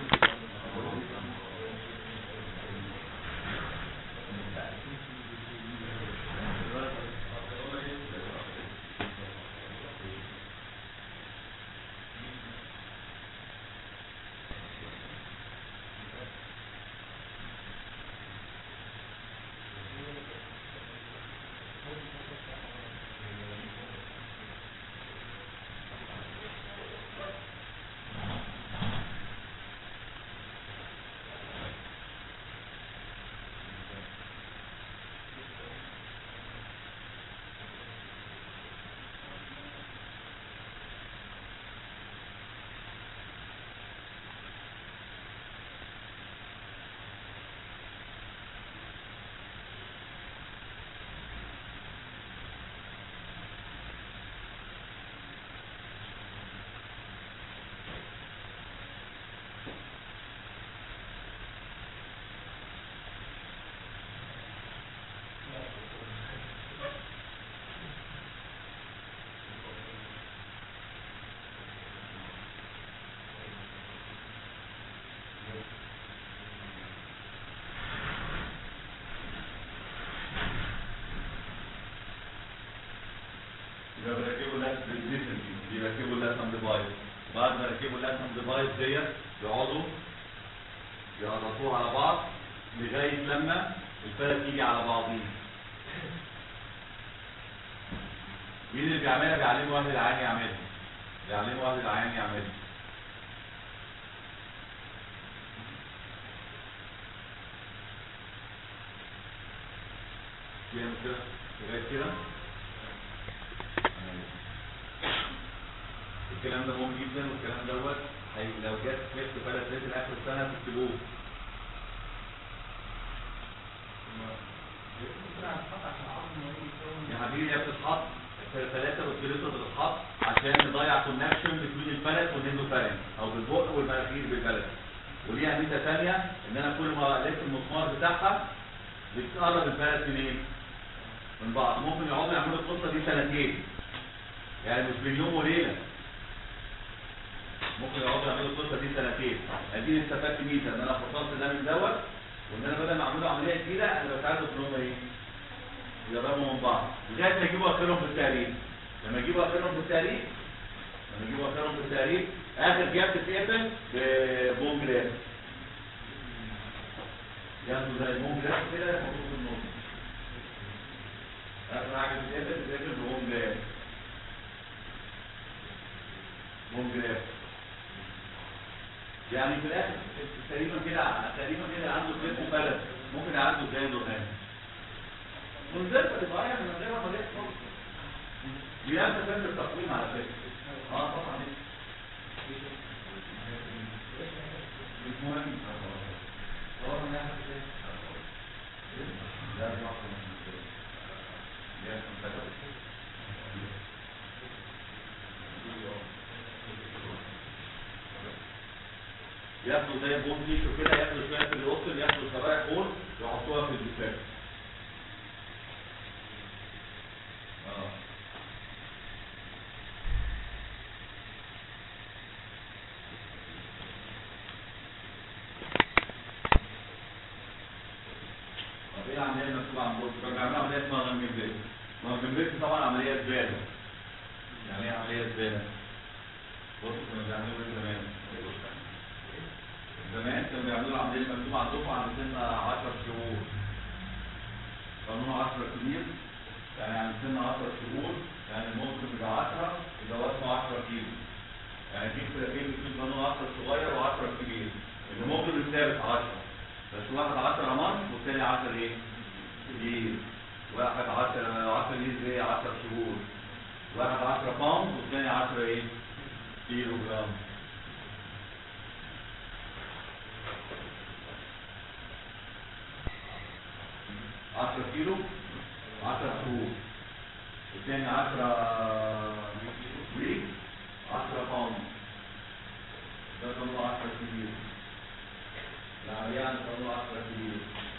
ديت يقعدوا يقرصوها على بعض لغايه لما الفلت يجي على بعضيه. مين اللي بيعملها؟ بيعلموا اهل العين يعملها. بيعلموا اهل العين يعملها. كده كده لغايه كده. الكلام ده مهم جدا، والكلام دوت لو جت فلت فلت ليله اخر السنه تكتبوه. يا حبيبي هي بتتحط الثلاثه والثلاثه بتتحط عشان نضيع كونكشن بين الفلت والنيزوفارنج او بالبق والمناخير بالفلت. وليها ميزه ثانيه ان انا كل ما الف المسمار بتاعها بتقرب الفلت منين؟ من بعض. ممكن يقعدوا يعملوا القصه دي سنتين، يعني مش بين يوم وليله. ممكن يقعدوا يعملوا القصه دي سنتين. اديني استفدت ميزه ان انا فصلت ده من دوت، وان انا بدل ما اعملوا عمليه جديده انا بساعدهم ان هم ايه؟ يقربوا من بعض لغايه ما يجيبوا اخرهم في التقريب. لما يجيبوا اخرهم في التقريب لما يجيبوا اخرهم في التقريب اخر جاب تتقفل ببوم جلاس. ياخدوا زي البوم جلاس كده يحطوه في النص. اخر حاجه تتقفل تتقفل ببوم جلاس. بوم جلاس. يعني في الاخر تقريبا كده تقريبا كده عنده فلت وفلت. ممكن عنده زي دهان. من غير ما تتغير من غير ما تغير خالص. دي نفس فكره التقويم على فكره. اه طبعا مش مهم. هو من ناحيه ايه؟ ده نقطه مهمه. ياخدوا زي بوم تيشو كده، ياخدوا شويه في الوصل، ياخدوا شرايح بول ويحطوها في الدفاع. اه طب ايه العمليه المكتوبه عن بول؟ كانوا بيعملوا عمليه اسمها غنمبيت. غنمبيت طبعا عمليه زباله. يعني ايه عمليه زباله؟ بصوا كانوا بيعملوا ايه زمان؟ زمان كانوا بيعملوا العمليه المكتوبه عندكم عند سن عشر شهور. قانون عشرة كبير، يعني عند سن عشر شهور، يعني الممكن يبقى عشرة يبقى وزنه عشرة كيلو. يعني في فرقين بين قانون عشرة صغير و10 كبير. اللي ممكن الثابت عشرة، بس واحد عشرة مانش والثاني عشرة ايه؟ كبير. واحد عشرة عشرة ليه ايه؟ عشر شهور. واحد عشرة باوند والثاني عشرة ايه؟ كيلو جرام. عشرة كيلو عشرة شهور، والثاني عشرة ويك عشرة باوند. ده قانون عشرة كبير. العملية عن قانون عشرة كبير.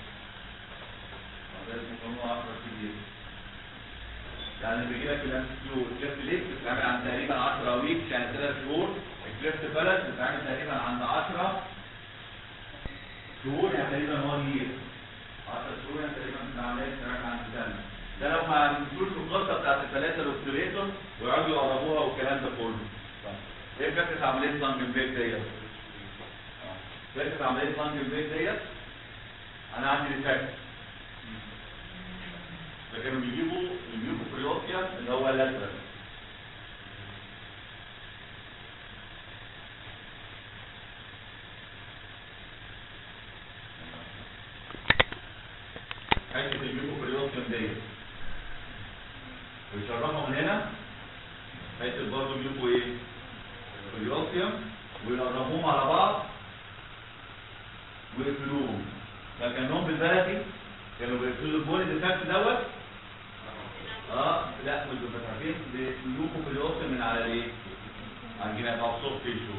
ده اسمه قانون عشرة كبير. يعني بيجي لك الامسكيو الكليفت ليك بتتعمل عن تقريبا عشرة ويك، يعني ثلاث شهور. الكليفت بلد بتتعمل تقريبا عند عشرة شهور، يعني تقريبا واحد يير. عشرة شهور يعني تقريبا العمليه بتتعمل عند سنه. ده لو ما عملتوش القصه بتاعت الثلاثه الاوبتوريتور ويقعدوا يقربوها والكلام ده كله. ايه فكره عمليه لانجنبيك ديت؟ فكره عمليه لانجنبيك ديت انا عندي ريفاكت. فكانوا بيجيبوا الميوكوبريوتيا اللي هو اللاترال. حته الميوكوبريوتيا ديت ويشرحوا من هنا حته برضه ميوكو ايه؟ بريوتيا، ويقربوهم على بعض ويقفلوهم. فكانهم بالبلدي كانوا بيقفلوا البولي ديفكت دوت. اه لا مش بالفتحتين، بيقفلوكوا بريوتيا من على ايه؟ على الجناب او الصوت تيشو.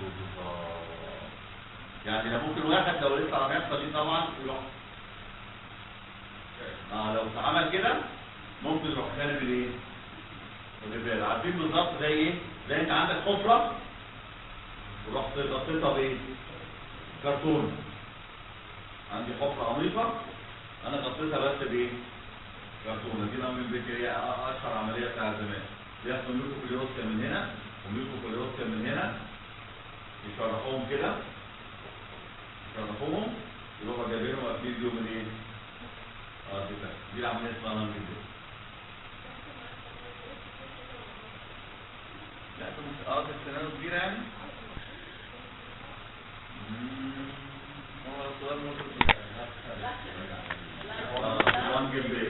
يعني لو ممكن واحد لو لسه على بيحصل دي طبعا يروح اه لو عمل كده ممكن يروح خارج الايه؟ الرجال. عارفين بالظبط زي ايه؟ زي انت عندك حفره ورحت غطيتها بايه؟ كرتون. عندي حفره عميقه انا غطيتها بس بايه؟ كرتونه. دي من البيت هي اشهر عمليه بتاع زمان. بياخدوا الميوكوبريوتيا من هنا والميوكوبريوتيا من هنا يشرحوهم كده، يشرحوهم يروحوا جايبينهم واقفين بيهم من ايه؟ اه دي دي العمليه اسمها نون جيمبليك. لا انت مش اه السنه كبيره يعني؟ هو السؤال ممكن اه نون جيمبليك.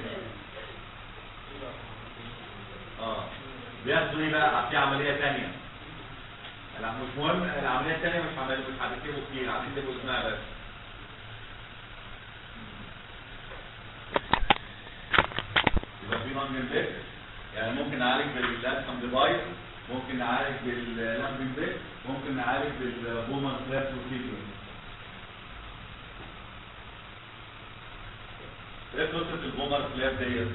اه بياخدوا ايه بقى؟ في عمليه ثانيه. لا مش مهم، العمليه الثانيه مش عمليه مش هتكتبوا كتير، هتكتبوا اسمها بس. يبقى في نون جيمبليك يعني ممكن نعالج باللاتسم ديفايس، ممكن نعالج باللاتسم جيمبليك، ممكن نعالج بالبومان سلاب بروسيجر. ايه قصه البومر سلاب ديت؟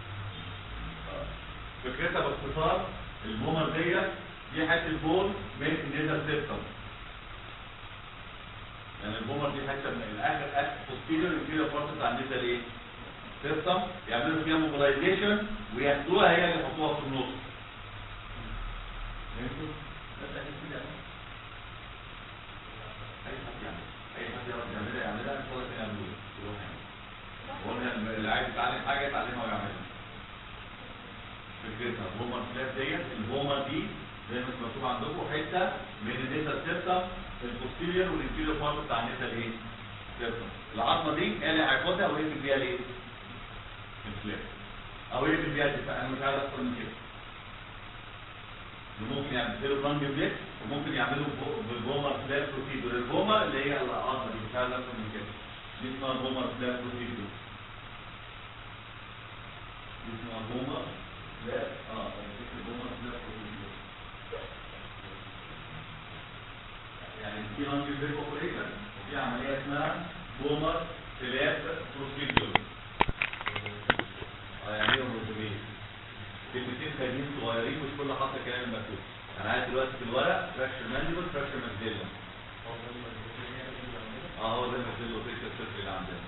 فكرتها باختصار البومر ديت دي حته بول من النيزل سيستم. يعني البومر دي حته من الاخر اخر بوستيريور انفيريور بارت بتاع النيزل ايه؟ سيستم، يعملوا فيها موبيلايزيشن وياخدوها هي اللي يحطوها في النص. فهمتوا؟ بس اكيد كده اي حد يعمل اي حد يعملها يعملها ان شاء الله يعملوها يروح يعمل. قلنا اللي عايز يتعلم حاجه يتعلمها ويعملها. فكرتها البومر سلاب ديت، البومر دي زي ما انتم مكتوب عندكم حته من النيزل سيستم البوستيريور والانفيريور بارت بتاع النيزل ايه؟ سيستم. العظمه دي هي اللي هياخدها ويقفل بيها الايه؟ السلاب. او يقفل بيها الدفاع. انا مش عايز اكتر من كده. ممكن يعملوا بلانج بليك وممكن يعملوا بالبومر سلاب بروسيدور. البومر اللي هي العظمه دي مش عايز اكتر من كده. دي اسمها بومر سلاب بروسيدور. دي اسمها بومر سلاب اه بومر سلاب بروسيدور. يعني في لانج بليك اوبريشن وفي عمليه اسمها بومر سلاب بروسيدور. اه يعني ايه بروسيدور؟ كلمتين خارجين صغيرين مش كل حرف كلام المكتوب. انا عايز دلوقتي في الورق فراكشر مانديبل فراكشر مانديلا. اه هو ده المانديلا وفيكتور الصفر اللي عندنا.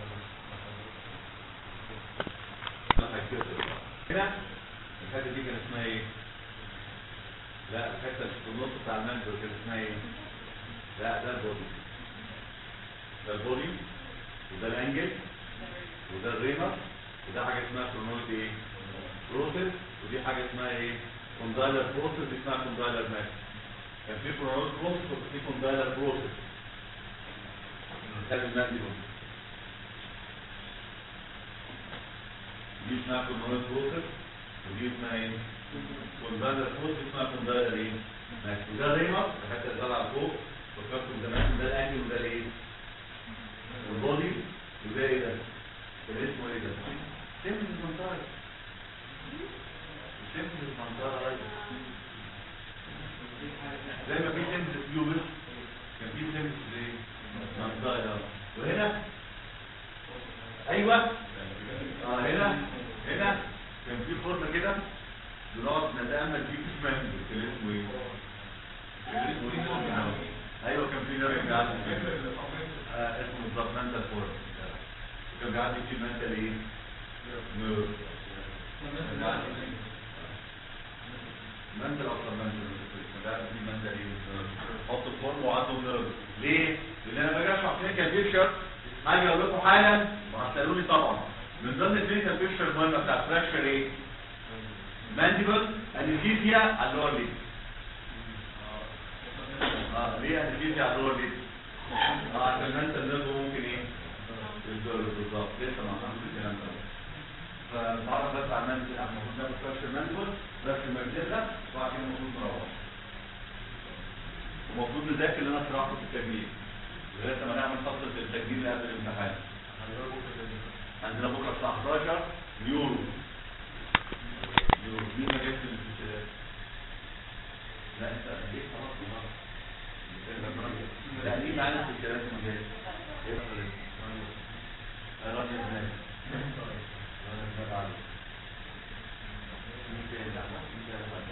هنا الحته دي كان اسمها ايه؟ لا الحته اللي في النص بتاع المانديبل كان اسمها ايه؟ لا ده البودي. ده البودي وده الانجل وده الريمر وده حاجه اسمها كرونويد ايه؟ بروسيس. ودي حاجه اسمها ايه؟ كوندايلر بروسيس. دي اسمها كوندايلر ماك. كان في كرونويد بروسيس وفي كوندايلر بروسيس. هذا المانديبل دي اسمها كرونويد بروسيس ودي اسمها ايه؟ كوندايلر بروسيس. اسمها كوندايلر ايه؟ ماك. وده ريمر الحته اللي طالعه فوق فكرتم زمان. ده الانجل وده الايه؟ والبودي. وده ايه ده؟ ده اسمه ايه ده؟ سيمبل المنطقه. سيمبل المنطقه زي ما في سيمبل فيوبس كان في سيمبل ايه؟ منطقه. وهنا ايوه اه هنا هنا كان في فورمه كده بنقعد نتامل فيه في اسمه كان اسمه ايه؟ كان اسمه ايه؟ ايوه كان في نيرف بيعدي اه اسمه بالظبط منتال فورم. كان بيعدي فيه منتال ايه؟ نيرف. منتال اكتر منتال بيعدي فيه منتال ايه؟ حط الفورم وعدوا نيرف. ليه؟ لان انا باجي اشرح كلينيكال بيكشر هاجي اقول لكم حالا وهتسالوني طبعا من ضمن الكلينيكال بيكشر المهمه بتاعت فراكشر ايه؟ مانديبل انستيزيا على اللور ليد. اه ليه انستيزيا على اللور ليد؟ اه عشان المنتال نيرف ممكن ايه؟ يتضرب بالظبط. لسه ما عملتش الكلام ده. فنتعرف بس على المنتال. احنا المفروض نعمل فراكشر مانديبل فراكشر مانديلا وبعد كده المفروض نروح. ومفروض نذاكر اللي انا شرحته في التجميل لغايه ما نعمل فصل التجميل اللي قبل الامتحان. عندنا بكره الساعه حداشر نيورو. نيورو مين ما جابش الامتحان؟ لا انت ليه خلاص النهارده؟ لا مين معانا في الثلاث ما جاش؟ ايه الراجل هناك؟ الراجل هناك عليه. مين تاني ده؟ مين تاني؟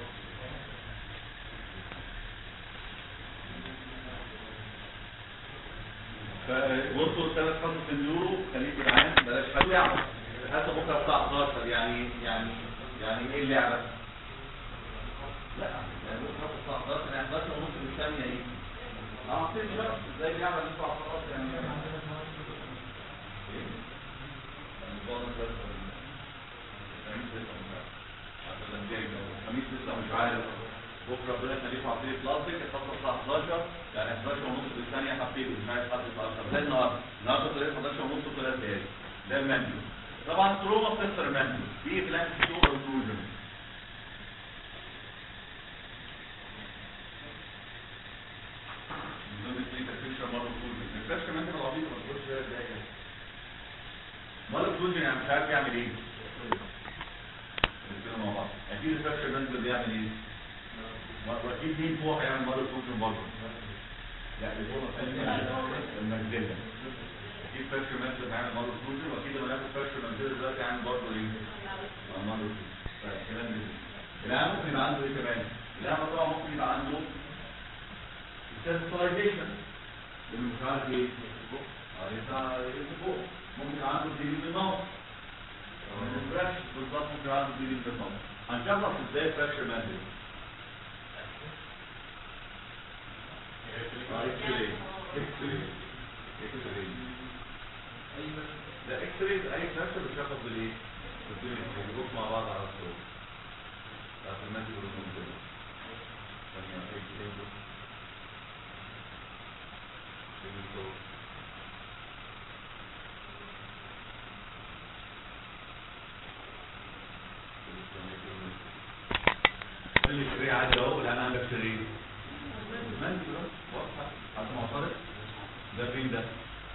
فبصوا الثلاث حصص اليورو خليكوا جدعان بلاش حد يعرف. حتى بكره الساعه حداشر يعني يعني يعني ايه اللعبه؟ لا يعني بكره الساعه حداشر يعني حداشر ونص بالثانيه ايه؟ تنشر زي اللعبه اللي انتوا خلاص يعني الخميس لسه مش عارف بكره ربنا يخليكم عصير بلاستيك الفتره الساعه حداشر يعني حداشر ونص بالثانيه هبتدي مش عايز حد يتاخر زي النهارده النهارده طلعت حداشر ونص وثلاث دقايق ده المنيو طبعا التروما بتكسر المنيو في بلان سوبر اوكلوجن مال الكلوجن يعني مش عارف يعمل ايه كده مع بعض اكيد الفراكشر منزل بيعمل ايه واكيد مين فوق هيعمل مال الكلوجن برضه لا اللي فوق المنزل اكيد الفراكشر منزل هيعمل مال الكلوجن واكيد لما ياخد الفراكشر منزل دلوقتي هيعمل برضه ايه مال الكلوجن طيب كلام جميل العام ممكن يبقى عنده ايه كمان العام طبعا ممكن يبقى عنده سنسورايزيشن اللي مش عارف ايه فوق ممكن عنده ديلي بالنار من الفراكشر بالظبط ممكن عنده ديلي بالنار هنشخص ازاي الفراكشر مانجل اكس راي اكس راي اكس راي لا اكس راي اي فراكشر بتشخص بالايه؟ بنروح مع بعض على الصوت بتاعت المانجل والمنجل ثانيه اكس راي اللي شريه عادي اهو الان عندك شريه منزل واضحه حد معترض ده فين ده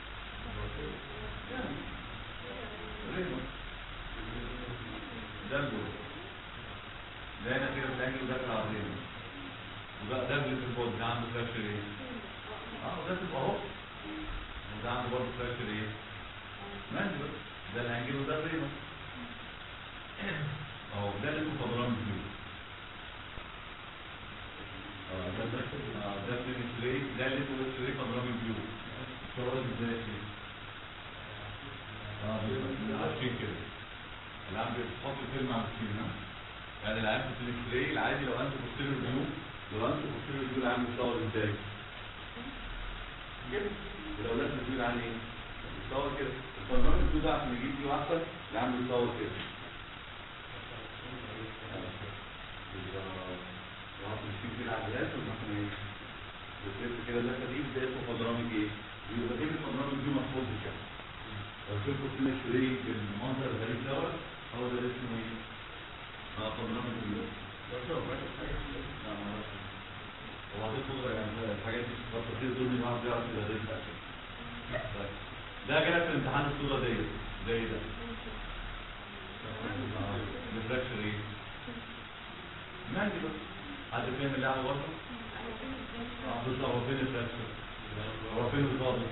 ده الجو ده هنا كده بتلاقي ده في العظيم وده ده اللي في البود ده عنده فلاش شريه اه ده تبقى اهو وده عنده برضه فلاش شريه منزل ده اللي هنجيبه ده ريمه اهو ده اللي اسمه فضلان الجو ده ده ده السري ده اللي اسمه السري فضلان الجو الصوره ازاي كده اه عشان كده العام بيتحط كلمه على السكين يعني العام في السري العادي لو انت بصير الفيو لو انت بصير الفيو العام بيصور ازاي كده ولو لازم الفيو عن ايه بيصور كده الفضلان الجو ده عشان يجيب فيو احسن العام بيصور كده بنشوف كده العدلات والمحمية بتلف كده اللفة دي ده اسمه فضرامج ايه؟ بيبقى كده الفضرامج دي محفوظ كده لو شفتوا سن الشريك بالمنظر الغريب دوت هو ده اسمه ايه؟ اه فضرامج ايه؟ لا ما اعرفش هو هتدخل يعني الحاجات دي فترة كده دول من واحد بيعرف كده غريب بقى ده جالك في الامتحان الصورة ديت زي ده ريفراكشن ايه؟ ماشي بس حد فاهم اللعبه برضه؟ اه بالظبط هو فين الفراكشر؟ هو فين الفاضي؟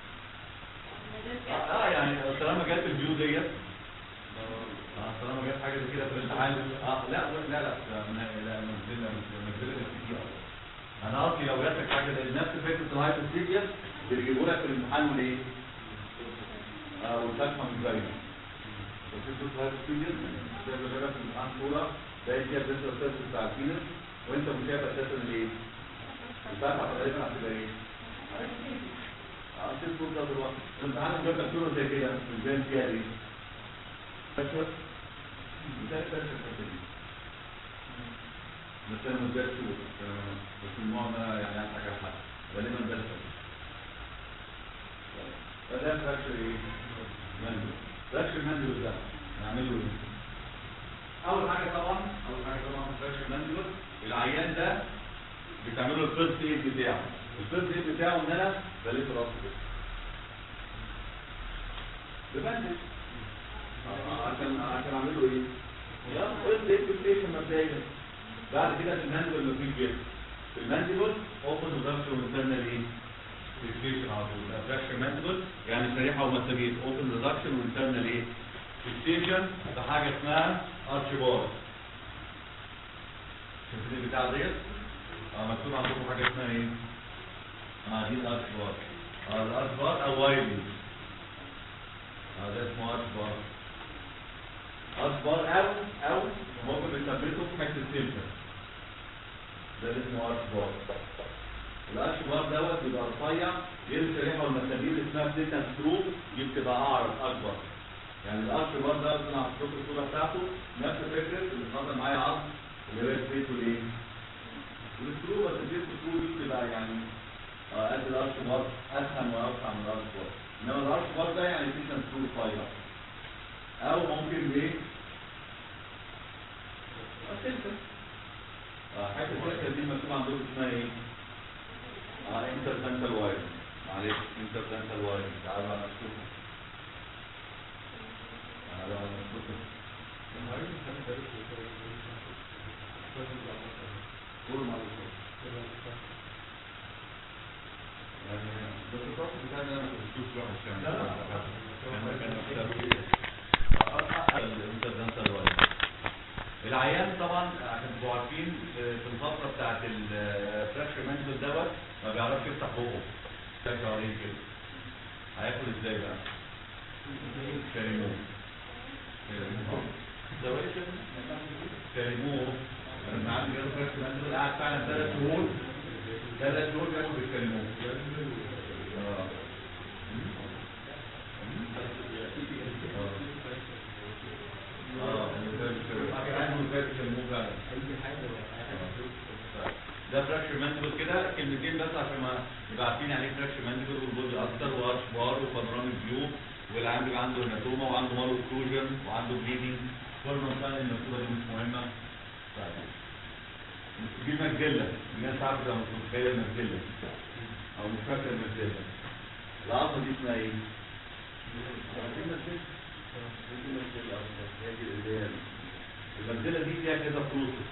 اه يعني طالما جت الفيو ديت اه طالما جت حاجه زي كده في الامتحان اه لا لا لا لا منزلنا منزلنا كتير انا قصدي لو جات لك حاجه زي نفس فكره الهايبوثيسيس اللي بيجيبوا لك في الامتحان والايه؟ اه والفتحه مش باينه فكره الهايبوثيسيس زي ما جابها في الامتحان صوره ده هي الدنتال سيرفيس بتاع الفينس وانت مش شايف اساسا الايه؟ الفتحه غالبا هتبقى ايه؟ اه تذكر ده دلوقتي الامتحان جاب لك صوره زي كده مش باين فيها ايه؟ فاكر؟ ده فاكر دي بس انا مش جاي بس النوع ده يعني اضحك على حد غالبا ده الفاكر فده فاكر ايه؟ مندل فاكر مندل ده نعمله ايه؟ اول حاجه طبعا اول حاجه طبعا في الفراكشر مانديبل العيان ده بتعمله الفيرست ايد بتاعه الفيرست ايد بتاعه ان انا بلف راسه كده ببندج عشان عشان اعمل له ايه؟ يا فيرست ايد فيكسيشن مبدئيا بعد كده في المانديبل مفيش جيب في المانديبل اوبن ريدكشن وانترنال ايه؟ فيكسيشن على طول الفراكشر مانديبل يعني شريحه ومسامير اوبن ريدكشن وانترنال ايه؟ فيكسيشن بحاجه اسمها ارشبار شايفين البتاع ديت؟ اه مكتوب عندكم حاجه اسمها ايه؟ اه دي الارشبار اه الارشبار او وايلي اه ده اسمه ارشبار ارشبار او او ممكن بنثبته في حته السيلفر ده اللي اسمه ارشبار القش بار دوت بيبقى رفيع، يلبس الريحه والمسامير اللي اسمها بليتن سترو دي بتبقى اعرض اكبر. يعني القش بار دوت انا هحط لكم الصوره بتاعته نفس فكره اللي اتفضل معايا عظم اللي هو البيت والايه؟ والسترو، بس البيت والسترو دي بتبقى يعني اه قد القش بار، اسهل واوسع من القش بار، انما القش بار ده يعني بليتن سترو رفيع. او ممكن بايه؟ سلسل. اه حته السلسل دي مكتوب عندكم اسمها ايه؟ اه انتردنتال واير. معلش انتردنتال واير. تعالوا على نفسكم. تعالوا على نفسكم. قولوا معلش. بس الطرف بتاعنا انا ما كنتوش واحد كمان. لا لا. كان كده اصح الانتردنتال واير. العيان طبعا عشان تبقوا عارفين في الفتره بتاعت الفراكشر مانجل دوت ما بيعرفش يفتح بقه شكله عليه كده. هياكل ازاي بقى؟ كلموه كلموه كلموه انا عندي جهاز فراكشر مانجل قاعد فعلا ثلاث شهور ثلاث شهور بياكل بالكلموه. اه ده فراكشر مانجل كده كلمتين بس عشان ما يبقى عارفين يعني ايه فراكشر مانجل والبودي اكتر وارش بار وبانوراميك فيو، والعيان بيبقى عنده هيماتوما وعنده مالو اوكلوجن وعنده بليدنج. كل ما كان المسؤولة دي مش مهمة. دي مجلة، الناس عارفة لو مش متخيلة المجلة او مش فاكرة المجلة. العظمة دي اسمها ايه؟ المجلة دي فيها كذا بروسس.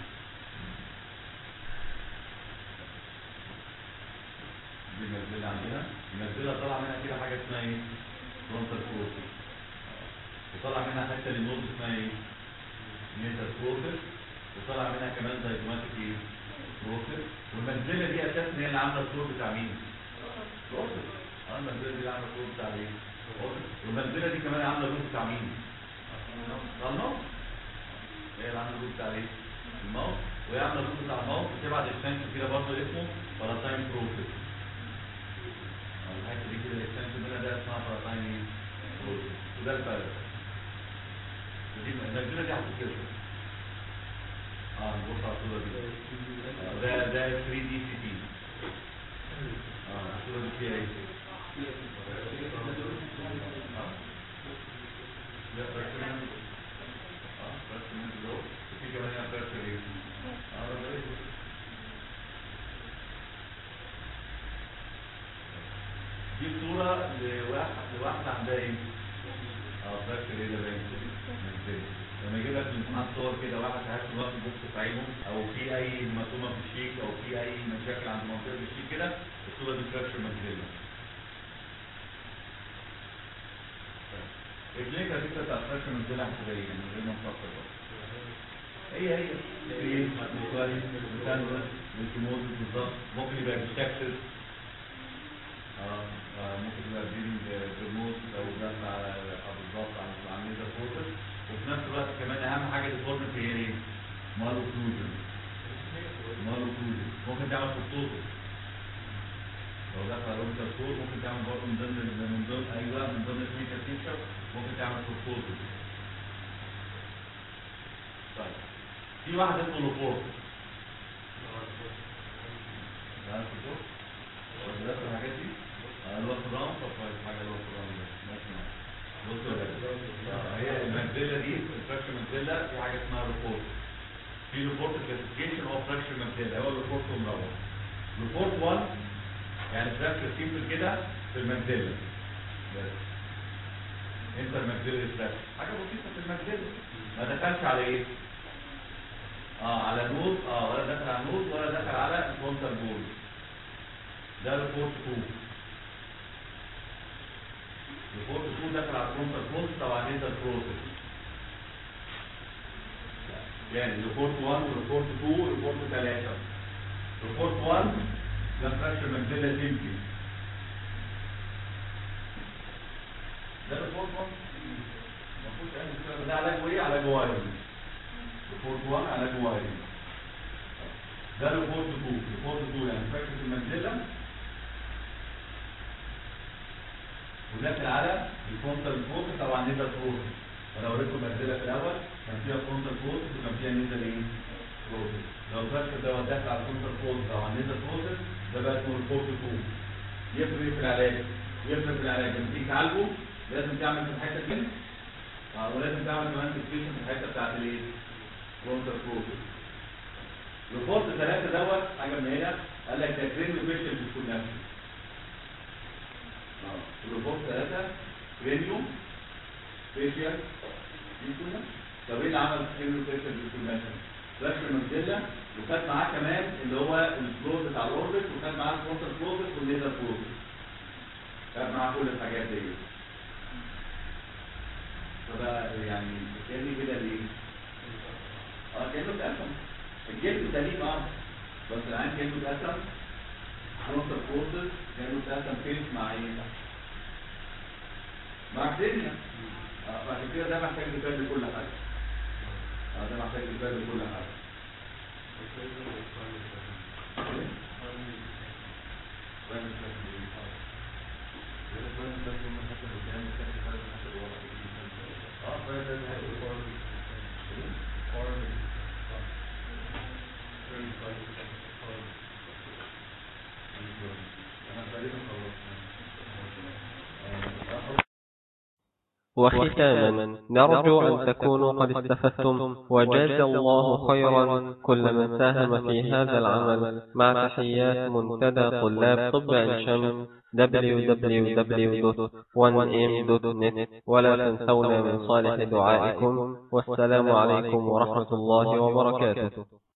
دي المجلة عندنا، المجلة طلع منها كده حاجة اسمها ايه؟ فرونتال بروسس. وطلع منها حتة للنورد اسمها ايه؟ نيتال بروسس. وطلع منها كمان دايجماتيك ايه؟ بروسس. والمجلة دي اساسا هي اللي عاملة الفلور بتاع مين؟ بروسس. اه المجلة دي اللي عاملة الفلور بتاع ايه؟ والمجلة دي كمان عاملة الفلور بتاع مين؟ الموت. هي اللي عامله الجزء بتاع ايه؟ الموت. وهي عامله الجزء بتاع الموت بتبعت اكستنشن كده برضه اسمه باراتايم بروسس. الحته دي كده الاكستنشن منها ده اسمها باراتايم بروسس. وده الفرق. دي المجله دي هتتكسر. اه نبص على الصوره دي. ده ده ثري دي سي تي. اه الصوره دي فيها ايه؟ ده فراكشن. اه فراكشن ده في كمان هنا فراكشن ايه؟ اه ده ايه؟ دي صورة لواحد لواحد عندها ايه؟ اه فراكشن ايه ده باين كده. لما يجيب لك الامتحان صور كده واحد هياخد واحد بوكس في عينه او في اي هيماتوما في الشيك او في اي مشاكل عند منطقة الشيك كده، الصورة دي فراكشن ماكسيلا. الكلينيكال فكرة بتاع الفراكشن ماكسيلا هتبقى ايه؟ من غير ما نفكر بقى. هي هي ايه؟ مثال مثال الكيموز بالظبط. ممكن يبقى ديستكتد. اه ممكن يبقى بيلينج برموز لو داس على بالظبط على العمليه فوتر. وفي نفس الوقت كمان اهم حاجه الفورمت هي ايه؟ مالو كلوجن. مالو كلوجن ممكن تعمل فوتوزس. لو داس على لونتر فور ممكن تعمل برضه من ضمن من ضمن ايوه من ضمن الكلينيكال فيتشر ممكن تعمل فوتوزس. طيب في واحد اسمه لوفورت. عارف لوفورت؟ ولا ده الحاجات دي؟ الوفران طب كويس حاجه الوفران ده ماشي معاك. بصوا هي الماكسيلا دي الفراكشن ماكسيلا في حاجه اسمها لوفورت. في لوفورت كلاسيفيكيشن اوف فراكشن ماكسيلا هو لوفورت ومروح. لوفورت واحد يعني فراكشر سيمبل كده في الماكسيلا بس. انت الماكسيلا فراكشر حاجه بسيطه في الماكسيلا ما دخلش على ايه؟ اه على نوز اه ولا دخل على نوز ولا دخل على الفرونتال بول. ده ريبورت اتنين. ريبورت اتنين دخل على الفرونتال بروسس او على النيزل بروسس. يعني ريبورت واحد وريبورت اتنين وريبورت ثلاثة. ريبورت واحد ده فراكشر ماكسيلا سيمبل. ده ريبورت واحد المفروض يعني ده علاج ايه؟ علاج وايرلس. ريبورت واحد علاج وايرلس. ده ريبورت تو، ريبورت تو يعني فاكس المنزله وداخل على الفرونتال فوكس طبعا نزل فوكس. انا وريتكم المنزله في الاول كان فيها فرونتال فوكس وكان فيها نزل ايه؟ فوكس. لو الفاكس دوت داخل على الفرونتال فوكس طبعا نزل فوكس ده بقى اسمه ريبورت تو. يفرق في العلاج، يفرق في العلاج لما تيجي تعالجه لازم تعمل في الحته دي اه ولازم تعمل كمان فيكسيشن في الحته بتاعت الايه؟ فرونتال فوكس. ريبورت ثلاثه دوت حاجه من هنا قال لك ده كرينيو فيشن ديسكونكشن. اه ريبورت ثلاثه كرينيو فيشن ديسكونكشن. طب ايه اللي عمل كرينيو فيشن ديسكونكشن؟ فاكر المنزله وخد معاه كمان اللي هو الفلوز بتاع الاوربت وخد معاه الفرونتال فوكس والليزر فوكس. خد معاه كل الحاجات دي. فبقى يعني كأني كده ليه؟ اه كأنه اتقسم. الجلد سليم اه بس العين كأنه اتقسم فرونتال فوكس كأنه اتقسم فيس مع ايه؟ مع الدنيا. اه فعشان كده ده محتاج ديفايد لكل حاجة. اه ده محتاج ديفايد لكل حاجة. وختاما نرجو أن تكونوا قد استفدتم وجزى الله خيرا كل من ساهم في هذا العمل مع تحيات منتدى طلاب طب عين شمس دبليو دبليو دبليو دوت وان ام دوت نت ولا تنسونا من صالح دعائكم والسلام عليكم ورحمة الله وبركاته.